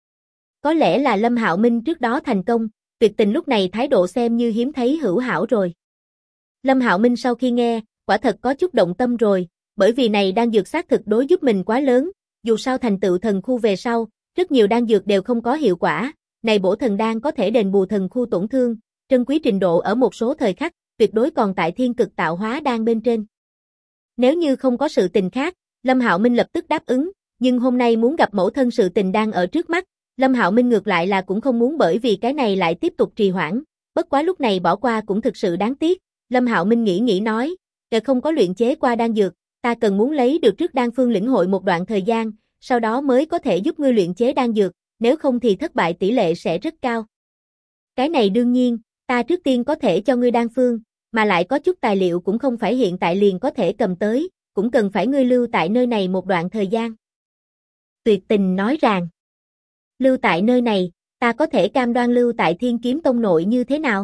Có lẽ là Lâm Hạo Minh trước đó thành công, tuyệt tình lúc này thái độ xem như hiếm thấy hữu hảo rồi. Lâm Hạo Minh sau khi nghe, quả thật có chút động tâm rồi, bởi vì này đan dược xác thực đối giúp mình quá lớn, dù sao thành tựu thần khu về sau, rất nhiều đan dược đều không có hiệu quả, này bổ thần đan có thể đền bù thần khu tổn thương, trân quý trình độ ở một số thời khắc, tuyệt đối còn tại thiên cực tạo hóa đan bên trên. Nếu như không có sự tình khác, Lâm Hạo Minh lập tức đáp ứng, nhưng hôm nay muốn gặp mẫu thân sự tình đang ở trước mắt, Lâm Hạo Minh ngược lại là cũng không muốn bởi vì cái này lại tiếp tục trì hoãn, bất quá lúc này bỏ qua cũng thực sự đáng tiếc. Lâm Hạo Minh nghĩ nói, không có luyện chế qua đan dược, ta cần muốn lấy được trước đan phương lĩnh hội một đoạn thời gian, sau đó mới có thể giúp ngươi luyện chế đan dược, nếu không thì thất bại tỷ lệ sẽ rất cao. Cái này đương nhiên, ta trước tiên có thể cho ngươi đan phương, mà lại có chút tài liệu cũng không phải hiện tại liền có thể cầm tới, cũng cần phải ngươi lưu tại nơi này một đoạn thời gian. Tuyệt Tình nói rằng, lưu tại nơi này, ta có thể cam đoan lưu tại Thiên Kiếm Tông nội như thế nào?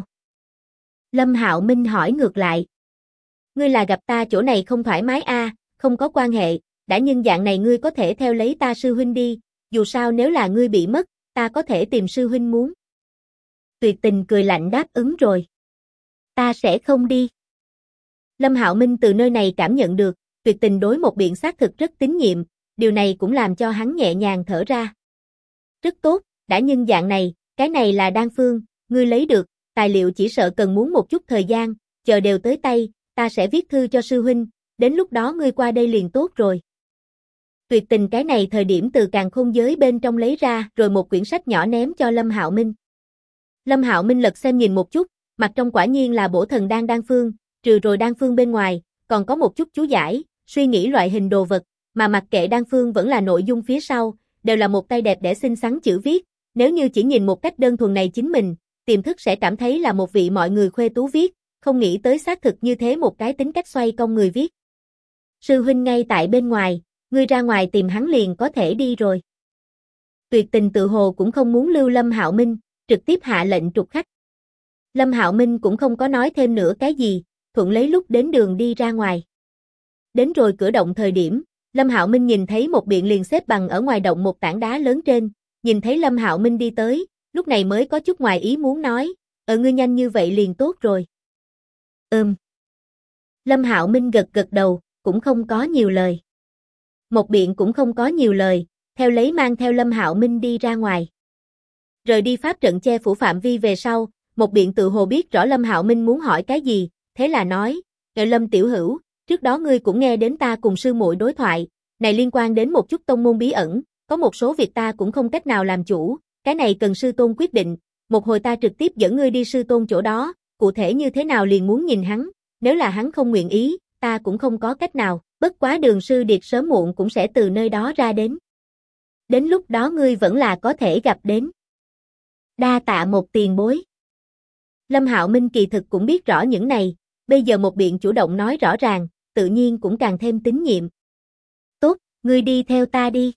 Lâm Hạo Minh hỏi ngược lại. Ngươi là gặp ta chỗ này không thoải mái không có quan hệ, đã nhưng dạng này ngươi có thể theo lấy ta sư huynh đi, dù sao nếu là ngươi bị mất, ta có thể tìm sư huynh muốn. Tuyệt Tình cười lạnh đáp ứng rồi. Ta sẽ không đi. Lâm Hạo Minh từ nơi này cảm nhận được, Tuyệt Tình đối một biện xác thực rất tín nhiệm, điều này cũng làm cho hắn nhẹ nhàng thở ra. Rất tốt, đã nhưng dạng này, cái này là đan phương, ngươi lấy được, tài liệu chỉ sợ cần muốn một chút thời gian, chờ đều tới tay, ta sẽ viết thư cho sư huynh, đến lúc đó ngươi qua đây liền tốt rồi. Tuyệt Tình cái này thời điểm từ càn khôn giới bên trong lấy ra rồi một quyển sách nhỏ ném cho Lâm Hạo Minh. Lâm Hạo Minh lật xem nhìn một chút, mặt trong quả nhiên là bổ thần đan phương, trừ rồi đan phương bên ngoài, còn có một chút chú giải, suy nghĩ loại hình đồ vật, mà mặc kệ đan phương vẫn là nội dung phía sau, đều là một tay đẹp để xinh xắn chữ viết, nếu như chỉ nhìn một cách đơn thuần này chính mình, tiềm thức sẽ cảm thấy là một vị mọi người khuê tú viết, không nghĩ tới xác thực như thế một cái tính cách xoay cong người viết. Sư huynh ngay tại bên ngoài, ngươi ra ngoài tìm hắn liền có thể đi rồi. Tuyệt Tình tự hồ cũng không muốn lưu Lâm Hạo Minh, trực tiếp hạ lệnh trục khách. Lâm Hạo Minh cũng không có nói thêm nữa cái gì, thuận lấy lúc đến đường đi ra ngoài. Đến rồi cửa động thời điểm, Lâm Hạo Minh nhìn thấy một biện liền xếp bằng ở ngoài động một tảng đá lớn trên, nhìn thấy Lâm Hạo Minh đi tới, lúc này mới có chút ngoài ý muốn nói, ngươi nhanh như vậy liền tốt rồi. Lâm Hạo Minh gật gật đầu, cũng không có nhiều lời. Một biện cũng không có nhiều lời, theo lấy mang theo Lâm Hạo Minh đi ra ngoài. Rời đi pháp trận che phủ phạm vi về sau, một biện tự hồ biết rõ Lâm Hạo Minh muốn hỏi cái gì, thế là nói, Lâm tiểu hữu, trước đó ngươi cũng nghe đến ta cùng sư muội đối thoại, này liên quan đến một chút tông môn bí ẩn, có một số việc ta cũng không cách nào làm chủ, cái này cần sư tôn quyết định, một hồi ta trực tiếp dẫn ngươi đi sư tôn chỗ đó, cụ thể như thế nào liền muốn nhìn hắn, nếu là hắn không nguyện ý, ta cũng không có cách nào, bất quá Đường sư điệt sớm muộn cũng sẽ từ nơi đó ra đến. Đến lúc đó ngươi vẫn là có thể gặp đến. Đa tạ một tiền bối. Lâm Hạo Minh kỳ thực cũng biết rõ những này, bây giờ một biện chủ động nói rõ ràng, tự nhiên cũng càng thêm tín nhiệm. Tốt, ngươi đi theo ta đi.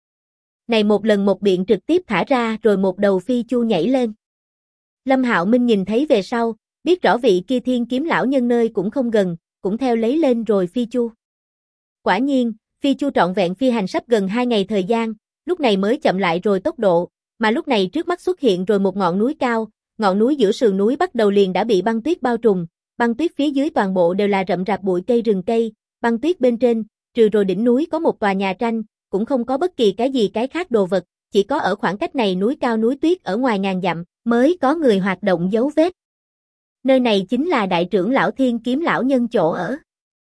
Này một lần một biện trực tiếp thả ra rồi một đầu phi chu nhảy lên. Lâm Hạo Minh nhìn thấy về sau, biết rõ vị kia Thiên Kiếm lão nhân nơi cũng không gần, cũng theo lấy lên rồi phi chu. Quả nhiên, phi chu trọn vẹn phi hành sắp gần 2 ngày thời gian, lúc này mới chậm lại rồi tốc độ, mà lúc này trước mắt xuất hiện rồi một ngọn núi cao, ngọn núi giữa sườn núi bắt đầu liền đã bị băng tuyết bao trùm, băng tuyết phía dưới toàn bộ đều là rậm rạp bụi cây rừng cây, băng tuyết bên trên, trừ rồi đỉnh núi có một tòa nhà tranh, cũng không có bất kỳ cái gì cái khác đồ vật, chỉ có ở khoảng cách này núi cao núi tuyết ở ngoài ngàn dặm, mới có người hoạt động dấu vết. Nơi này chính là đại trưởng lão Thiên Kiếm lão nhân chỗ ở.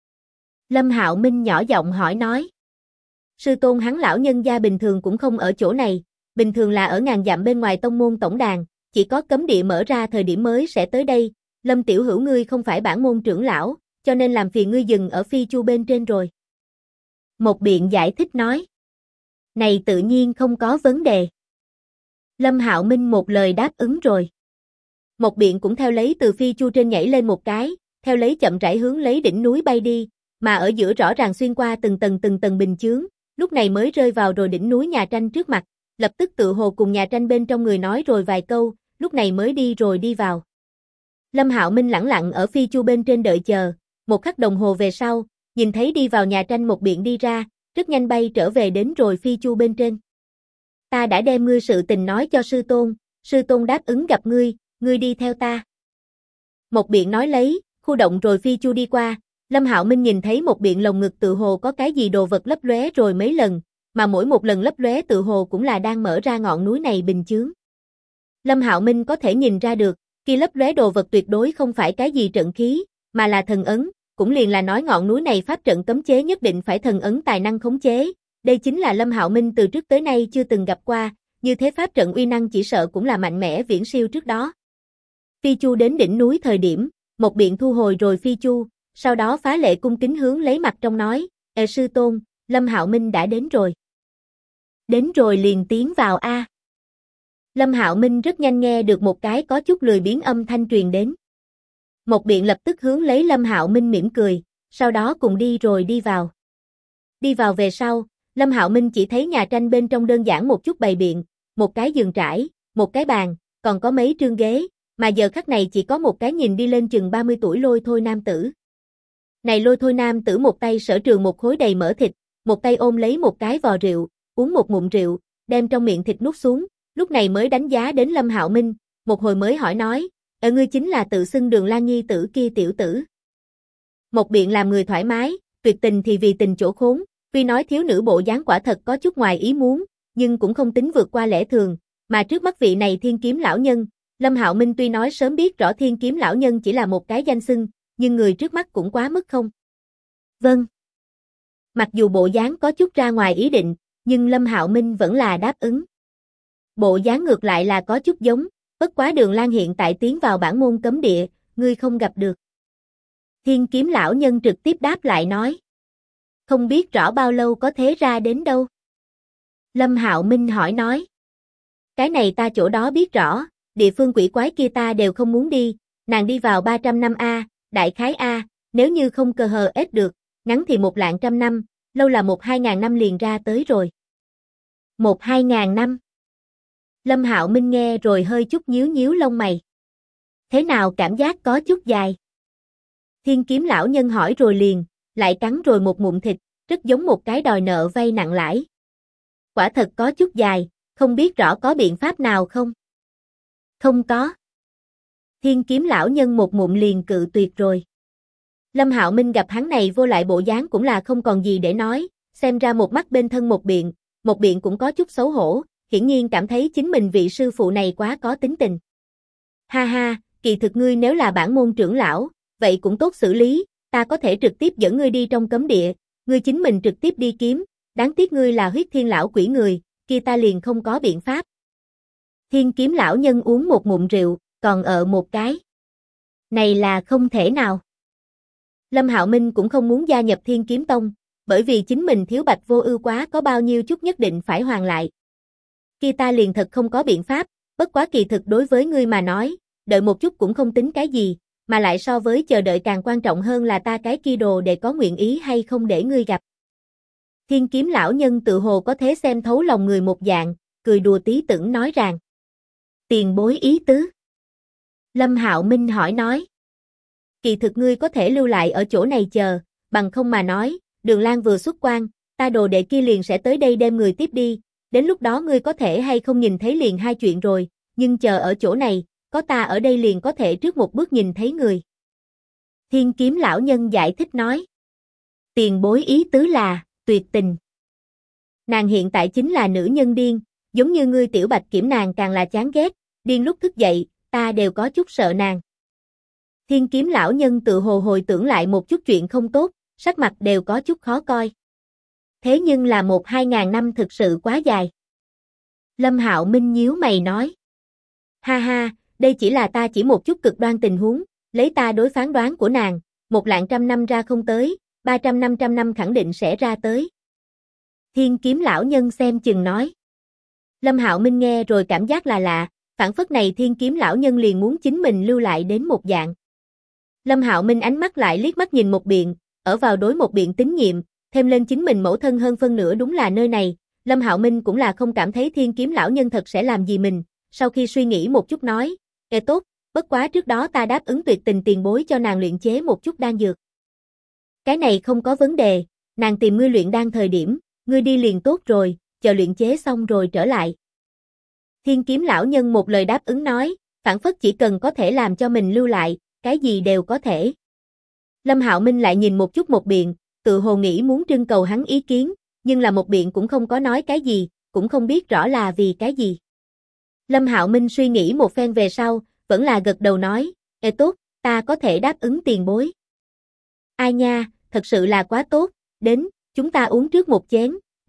Lâm Hạo Minh nhỏ giọng hỏi nói. Sư tôn hắn lão nhân gia bình thường cũng không ở chỗ này, bình thường là ở ngàn dặm bên ngoài tông môn tổng đàn, chỉ có cấm địa mở ra thời điểm mới sẽ tới đây. Lâm tiểu hữu ngươi không phải bản môn trưởng lão, cho nên làm phiền ngươi dừng ở phi chu bên trên rồi. Một biện giải thích nói. Này tự nhiên không có vấn đề. Lâm Hạo Minh một lời đáp ứng rồi. Một biện cũng theo lấy từ phi chu trên nhảy lên một cái, theo lấy chậm rãi hướng lấy đỉnh núi bay đi, mà ở giữa rõ ràng xuyên qua từng tầng bình chướng, lúc này mới rơi vào rồi đỉnh núi nhà tranh trước mặt, lập tức tự hồ cùng nhà tranh bên trong người nói rồi vài câu, lúc này mới đi rồi đi vào. Lâm Hạo Minh lẳng lặng ở phi chu bên trên đợi chờ, một khắc đồng hồ về sau, nhìn thấy đi vào nhà tranh một biện đi ra, rất nhanh bay trở về đến rồi phi chu bên trên. Ta đã đem ngươi sự tình nói cho sư tôn đáp ứng gặp ngươi, ngươi đi theo ta. Một biện nói lấy, khu động rồi phi chu đi qua, Lâm Hạo Minh nhìn thấy một biện lồng ngực tự hồ có cái gì đồ vật lấp lóe rồi mấy lần, mà mỗi một lần lấp lóe tự hồ cũng là đang mở ra ngọn núi này bình chướng. Lâm Hạo Minh có thể nhìn ra được, kia lấp lóe đồ vật tuyệt đối không phải cái gì trận khí, mà là thần ấn, cũng liền là nói ngọn núi này pháp trận cấm chế nhất định phải thần ấn tài năng khống chế, Đây chính là Lâm Hạo Minh từ trước tới nay chưa từng gặp qua, như thế pháp trận uy năng chỉ sợ cũng là mạnh mẽ viễn siêu trước đó. Phi Chu đến đỉnh núi thời điểm, một biện thu hồi rồi Phi Chu, sau đó phá lệ cung kính hướng lấy mặt trong nói, sư tôn, Lâm Hạo Minh đã đến rồi. Đến rồi liền tiến vào a. Lâm Hạo Minh rất nhanh nghe được một cái có chút lười biếng âm thanh truyền đến. Một biện lập tức hướng lấy Lâm Hạo Minh mỉm cười, sau đó cùng đi rồi đi vào. Đi vào về sau, Lâm Hạo Minh chỉ thấy nhà tranh bên trong đơn giản một chút bày biện, một cái giường trải, một cái bàn, còn có mấy trương ghế, mà giờ khắc này chỉ có một cái nhìn đi lên chừng 30 tuổi lôi thôi nam tử. Này lôi thôi nam tử một tay sở trường một khối đầy mỡ thịt, một tay ôm lấy một cái vò rượu, uống một ngụm rượu, đem trong miệng thịt nuốt xuống, lúc này mới đánh giá đến Lâm Hạo Minh, một hồi mới hỏi nói, ngươi chính là tự xưng Đường Lan Nhi tử kia tiểu tử. Một biện làm người thoải mái, tuyệt tình thì vì tình chỗ khốn, tuy nói thiếu nữ bộ dáng quả thật có chút ngoài ý muốn, nhưng cũng không tính vượt qua lẽ thường, mà trước mắt vị này thiên kiếm lão nhân, Lâm Hạo Minh tuy nói sớm biết rõ thiên kiếm lão nhân chỉ là một cái danh xưng, nhưng người trước mắt cũng quá mức không. Vâng. Mặc dù bộ dáng có chút ra ngoài ý định, nhưng Lâm Hạo Minh vẫn là đáp ứng. Bộ dáng ngược lại là có chút giống, bất quá Đường Lan hiện tại tiến vào bản môn cấm địa, ngươi không gặp được. Thiên kiếm lão nhân trực tiếp đáp lại nói. Không biết rõ bao lâu có thể ra đến đâu. Lâm Hạo Minh hỏi nói. Cái này ta chỗ đó biết rõ, địa phương quỷ quái kia ta đều không muốn đi, nàng đi vào 300 năm A, đại khái A, nếu như không cơ hờ ết được, ngắn thì 1.000.000 năm, lâu là 1-2 ngàn năm liền ra tới rồi. 1-2 ngàn năm. Lâm Hạo Minh nghe rồi hơi chút nhíu nhíu lông mày. Thế nào cảm giác có chút dài? Thiên kiếm lão nhân hỏi rồi liền, lại cắn rồi một ngụm thịt, rất giống một cái đòi nợ vay nặng lãi. Quả thật có chút dài, không biết rõ có biện pháp nào không? Không có. Thiên kiếm lão nhân một ngụm liền cự tuyệt rồi. Lâm Hạo Minh gặp hắn này vô lại bộ dáng cũng là không còn gì để nói, xem ra một mắt bên thân một biện cũng có chút xấu hổ, hiển nhiên cảm thấy chính mình vị sư phụ này quá có tính tình. Ha ha, kỳ thực ngươi nếu là bản môn trưởng lão, vậy cũng tốt xử lý, ta có thể trực tiếp dẫn ngươi đi trong cấm địa, ngươi chính mình trực tiếp đi kiếm, đáng tiếc ngươi là huyết thiên lão quỷ người, kia ta liền không có biện pháp. Thiên kiếm lão nhân uống một ngụm rượu, còn một cái. Này là không thể nào. Lâm Hạo Minh cũng không muốn gia nhập Thiên Kiếm Tông, bởi vì chính mình thiếu bạch vô ưu quá có bao nhiêu chút nhất định phải hoàn lại. Kia ta liền thật không có biện pháp, bất quá kỳ thực đối với ngươi mà nói, đợi một chút cũng không tính cái gì, mà lại so với chờ đợi càng quan trọng hơn là ta cái kia đồ để có nguyện ý hay không để ngươi gặp. Thiên kiếm lão nhân tự hồ có thế xem thấu lòng người một dạng, cười đùa tí tưởng nói rằng. Tiền bối ý tứ. Lâm Hạo Minh hỏi nói. Kỳ thực ngươi có thể lưu lại ở chỗ này chờ, bằng không mà nói, Đường Lan vừa xuất quan, ta đồ đệ kia liền sẽ tới đây đem người tiếp đi, đến lúc đó ngươi có thể hay không nhìn thấy liền hai chuyện rồi, nhưng chờ ở chỗ này, có ta ở đây liền có thể trước một bước nhìn thấy người. Thiên kiếm lão nhân giải thích nói. Tiền bối ý tứ là, tuyệt tình. Nàng hiện tại chính là nữ nhân điên, giống như ngươi tiểu bạch kiểm nàng càng là chán ghét, điên lúc thức dậy, ta đều có chút sợ nàng. Thiên kiếm lão nhân tự hồ hồi tưởng lại một chút chuyện không tốt, sắc mặt đều có chút khó coi. Thế nhưng là 1-2 ngàn năm thực sự quá dài. Lâm Hạo Minh nhíu mày nói. Ha ha, đây chỉ là ta chỉ một chút cực đoan tình huống, lấy ta đối phán đoán của nàng, 1.000.000 năm ra không tới, 300-500 năm khẳng định sẽ ra tới. Thiên kiếm lão nhân xem chừng nói. Lâm Hạo Minh nghe rồi cảm giác là lạ, phảng phất này thiên kiếm lão nhân liền muốn chính mình lưu lại đến một dạng. Lâm Hạo Minh ánh mắt lại liếc mắt nhìn một biện, ở vào đối một biện tín nhiệm, thêm lên chính mình mẫu thân hơn phân nửa đúng là nơi này, Lâm Hạo Minh cũng là không cảm thấy thiên kiếm lão nhân thật sẽ làm gì mình, sau khi suy nghĩ một chút nói, tốt, bất quá trước đó ta đáp ứng tuyệt tình tiền bối cho nàng luyện chế một chút đan dược. Cái này không có vấn đề, nàng tìm ngươi luyện đan thời điểm, ngươi đi liền tốt rồi, chờ luyện chế xong rồi trở lại. Thiên kiếm lão nhân một lời đáp ứng nói, phảng phất chỉ cần có thể làm cho mình lưu lại, cái gì đều có thể. Lâm Hạo Minh lại nhìn một chút một biện, tự hồ nghĩ muốn trưng cầu hắn ý kiến, nhưng là một biện cũng không có nói cái gì, cũng không biết rõ là vì cái gì. Lâm Hạo Minh suy nghĩ một phen về sau, vẫn là gật đầu nói, tốt, ta có thể đáp ứng tiền bối. Ai nha, thật sự là quá tốt, đến, chúng ta uống trước một chén,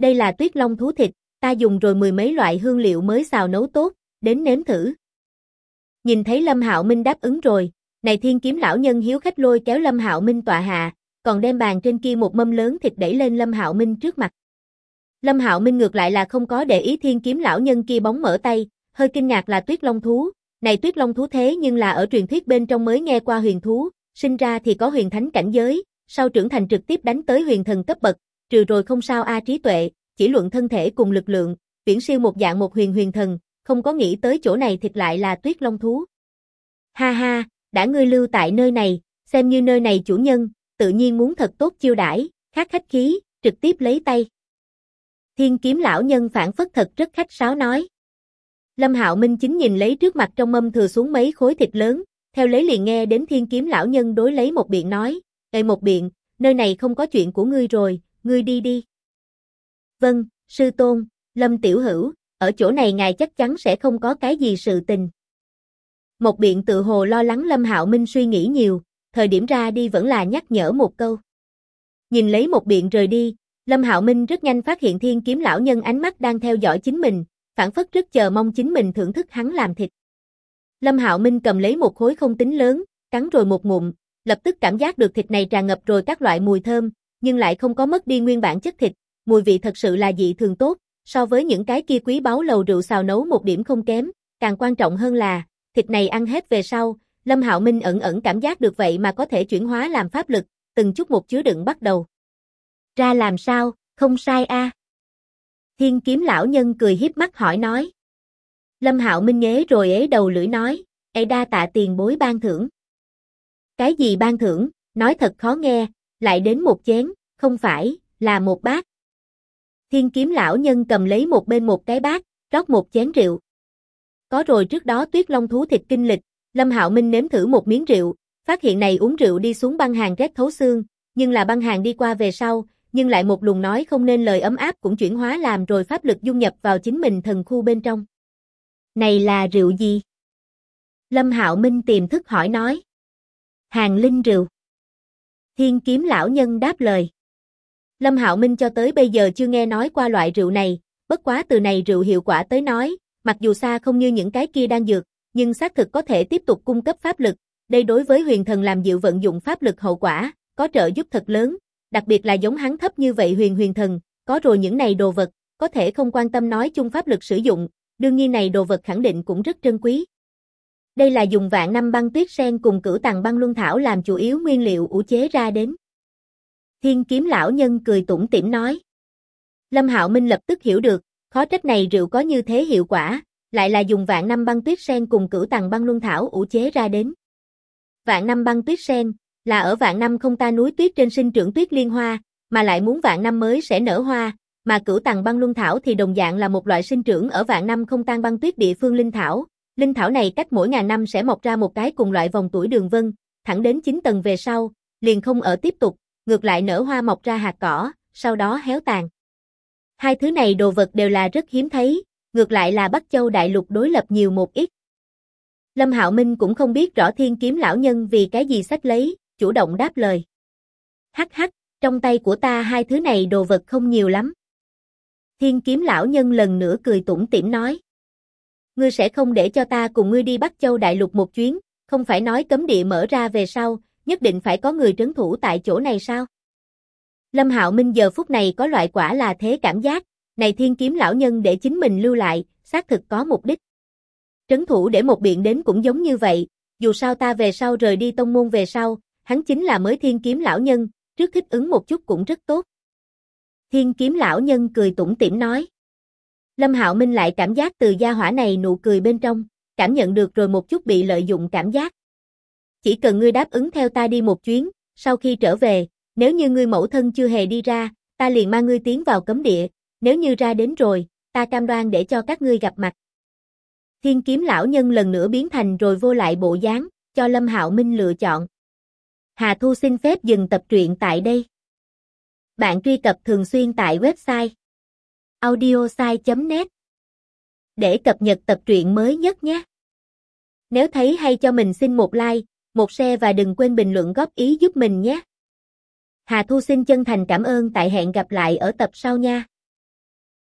đây là tuyết long thú thịt, ta dùng rồi mười mấy loại hương liệu mới xào nấu tốt, đến nếm thử. Nhìn thấy Lâm Hạo Minh đáp ứng rồi, này thiên kiếm lão nhân hiếu khách lôi kéo Lâm Hạo Minh tọa hạ, còn đem bàn trên kia một mâm lớn thịt đẩy lên Lâm Hạo Minh trước mặt. Lâm Hạo Minh ngược lại là không có để ý thiên kiếm lão nhân kia bóng mở tay, hơi kinh ngạc là tuyết long thú, này tuyết long thú thế nhưng là ở truyền thuyết bên trong mới nghe qua huyền thú, sinh ra thì có huyền thánh cảnh giới, sau trưởng thành trực tiếp đánh tới huyền thần cấp bậc, trừ rồi không sao trí tuệ, chỉ luận thân thể cùng lực lượng, viễn siêu một dạng một huyền thần, không có nghĩ tới chỗ này thịt lại là tuyết long thú. Ha ha, đã ngươi lưu tại nơi này, xem như nơi này chủ nhân, tự nhiên muốn thật tốt chiêu đãi, khác khách khí, trực tiếp lấy tay. Thiên kiếm lão nhân phản phất thật rất khách sáo nói. Lâm Hạo Minh chính nhìn lấy trước mặt trong mâm thừa xuống mấy khối thịt lớn, theo lấy liền nghe đến thiên kiếm lão nhân đối lấy một biện nói, một biện, nơi này không có chuyện của ngươi rồi, ngươi đi đi. Vâng, sư tôn, Lâm tiểu hữu, ở chỗ này ngài chắc chắn sẽ không có cái gì sự tình. Một biện tự hồ lo lắng Lâm Hạo Minh suy nghĩ nhiều, thời điểm ra đi vẫn là nhắc nhở một câu. Nhìn lấy một biện rời đi, Lâm Hạo Minh rất nhanh phát hiện thiên kiếm lão nhân ánh mắt đang theo dõi chính mình, phảng phất rất chờ mong chính mình thưởng thức hắn làm thịt. Lâm Hạo Minh cầm lấy một khối không tính lớn, cắn rồi một ngụm, lập tức cảm giác được thịt này tràn ngập rồi các loại mùi thơm, nhưng lại không có mất đi nguyên bản chất thịt, mùi vị thật sự là dị thường tốt, so với những cái kia quý báu lầu rượu xào nấu một điểm không kém, càng quan trọng hơn là, thịt này ăn hết về sau, Lâm Hạo Minh ẩn ẩn cảm giác được vậy mà có thể chuyển hóa làm pháp lực, từng chút một chứa đựng bắt đầu. Ra làm sao, không sai a. Thiên kiếm lão nhân cười hiếp mắt hỏi nói. Lâm Hạo Minh ế rồi ế đầu lưỡi nói, đa tạ tiền bối ban thưởng. Cái gì ban thưởng, nói thật khó nghe, lại đến một chén, không phải, là một bát. Thiên kiếm lão nhân cầm lấy một bên một cái bát, rót một chén rượu. Có rồi trước đó tuyết long thú thịt kinh lịch, Lâm Hạo Minh nếm thử một miếng rượu, phát hiện này uống rượu đi xuống băng hàn rét thấu xương, nhưng là băng hàn đi qua về sau, nhưng lại một luồng nói không nên lời ấm áp cũng chuyển hóa làm rồi pháp lực dung nhập vào chính mình thần khu bên trong. Này là rượu gì? Lâm Hạo Minh tiềm thức hỏi nói. Hàn linh rượu. Thiên kiếm lão nhân đáp lời. Lâm Hạo Minh cho tới bây giờ chưa nghe nói qua loại rượu này, bất quá từ này rượu hiệu quả tới nói, mặc dù xa không như những cái kia đan dược, nhưng xác thực có thể tiếp tục cung cấp pháp lực, đây đối với huyền thần làm dịu vận dụng pháp lực hậu quả, có trợ giúp thật lớn, đặc biệt là giống hắn thấp như vậy huyền thần, có rồi những này đồ vật, có thể không quan tâm nói chung pháp lực sử dụng, đương nhiên này đồ vật khẳng định cũng rất trân quý. Đây là dùng vạn năm băng tuyết sen cùng cửu tầng băng luân thảo làm chủ yếu nguyên liệu ủ chế ra đến. Thiên kiếm lão nhân cười tủm tỉm nói. Lâm Hạo Minh lập tức hiểu được, khó trách này rượu có như thế hiệu quả, lại là dùng vạn năm băng tuyết sen cùng cửu tầng băng luân thảo ủ chế ra đến. Vạn năm băng tuyết sen là ở vạn năm không ta núi tuyết trên sinh trưởng tuyết liên hoa, mà lại muốn vạn năm mới sẽ nở hoa, mà cửu tầng băng luân thảo thì đồng dạng là một loại sinh trưởng ở vạn năm không tan băng tuyết địa phương linh thảo. Linh thảo này cách mỗi ngàn năm sẽ mọc ra một cái cùng loại vòng tuổi đường vân, thẳng đến 9 tầng về sau, liền không ở tiếp tục, ngược lại nở hoa mọc ra hạt cỏ, sau đó héo tàn. Hai thứ này đồ vật đều là rất hiếm thấy, ngược lại là Bắc Châu đại lục đối lập nhiều một ít. Lâm Hạo Minh cũng không biết rõ thiên kiếm lão nhân vì cái gì xách lấy, chủ động đáp lời. Hắc hắc, trong tay của ta hai thứ này đồ vật không nhiều lắm. Thiên kiếm lão nhân lần nữa cười tủm tỉm nói. Ngươi sẽ không để cho ta cùng ngươi đi Bắc Châu đại lục một chuyến, không phải nói cấm địa mở ra về sau, nhất định phải có người trấn thủ tại chỗ này sao? Lâm Hạo Minh giờ phút này có loại quả là thế cảm giác, này thiên kiếm lão nhân để chính mình lưu lại, xác thực có mục đích. Trấn thủ để một biện đến cũng giống như vậy, dù sao ta về sau rời đi tông môn về sau, hắn chính là mới thiên kiếm lão nhân, trước thích ứng một chút cũng rất tốt. Thiên kiếm lão nhân cười tủm tỉm nói. Lâm Hạo Minh lại cảm giác từ gia hỏa này nụ cười bên trong, cảm nhận được rồi một chút bị lợi dụng cảm giác. Chỉ cần ngươi đáp ứng theo ta đi một chuyến, sau khi trở về, nếu như ngươi mẫu thân chưa hề đi ra, ta liền mang ngươi tiến vào cấm địa, nếu như ra đến rồi, ta cam đoan để cho các ngươi gặp mặt. Thiên kiếm lão nhân lần nữa biến thành rồi vô lại bộ dáng, cho Lâm Hạo Minh lựa chọn. Hà Thu xin phép dừng tập truyện tại đây. Bạn truy cập thường xuyên tại website audiosai.net để cập nhật tập truyện mới nhất nhé. Nếu thấy hay cho mình xin một like, một share và đừng quên bình luận góp ý giúp mình nhé. Hà Thu xin chân thành cảm ơn, tại hẹn gặp lại ở tập sau nha.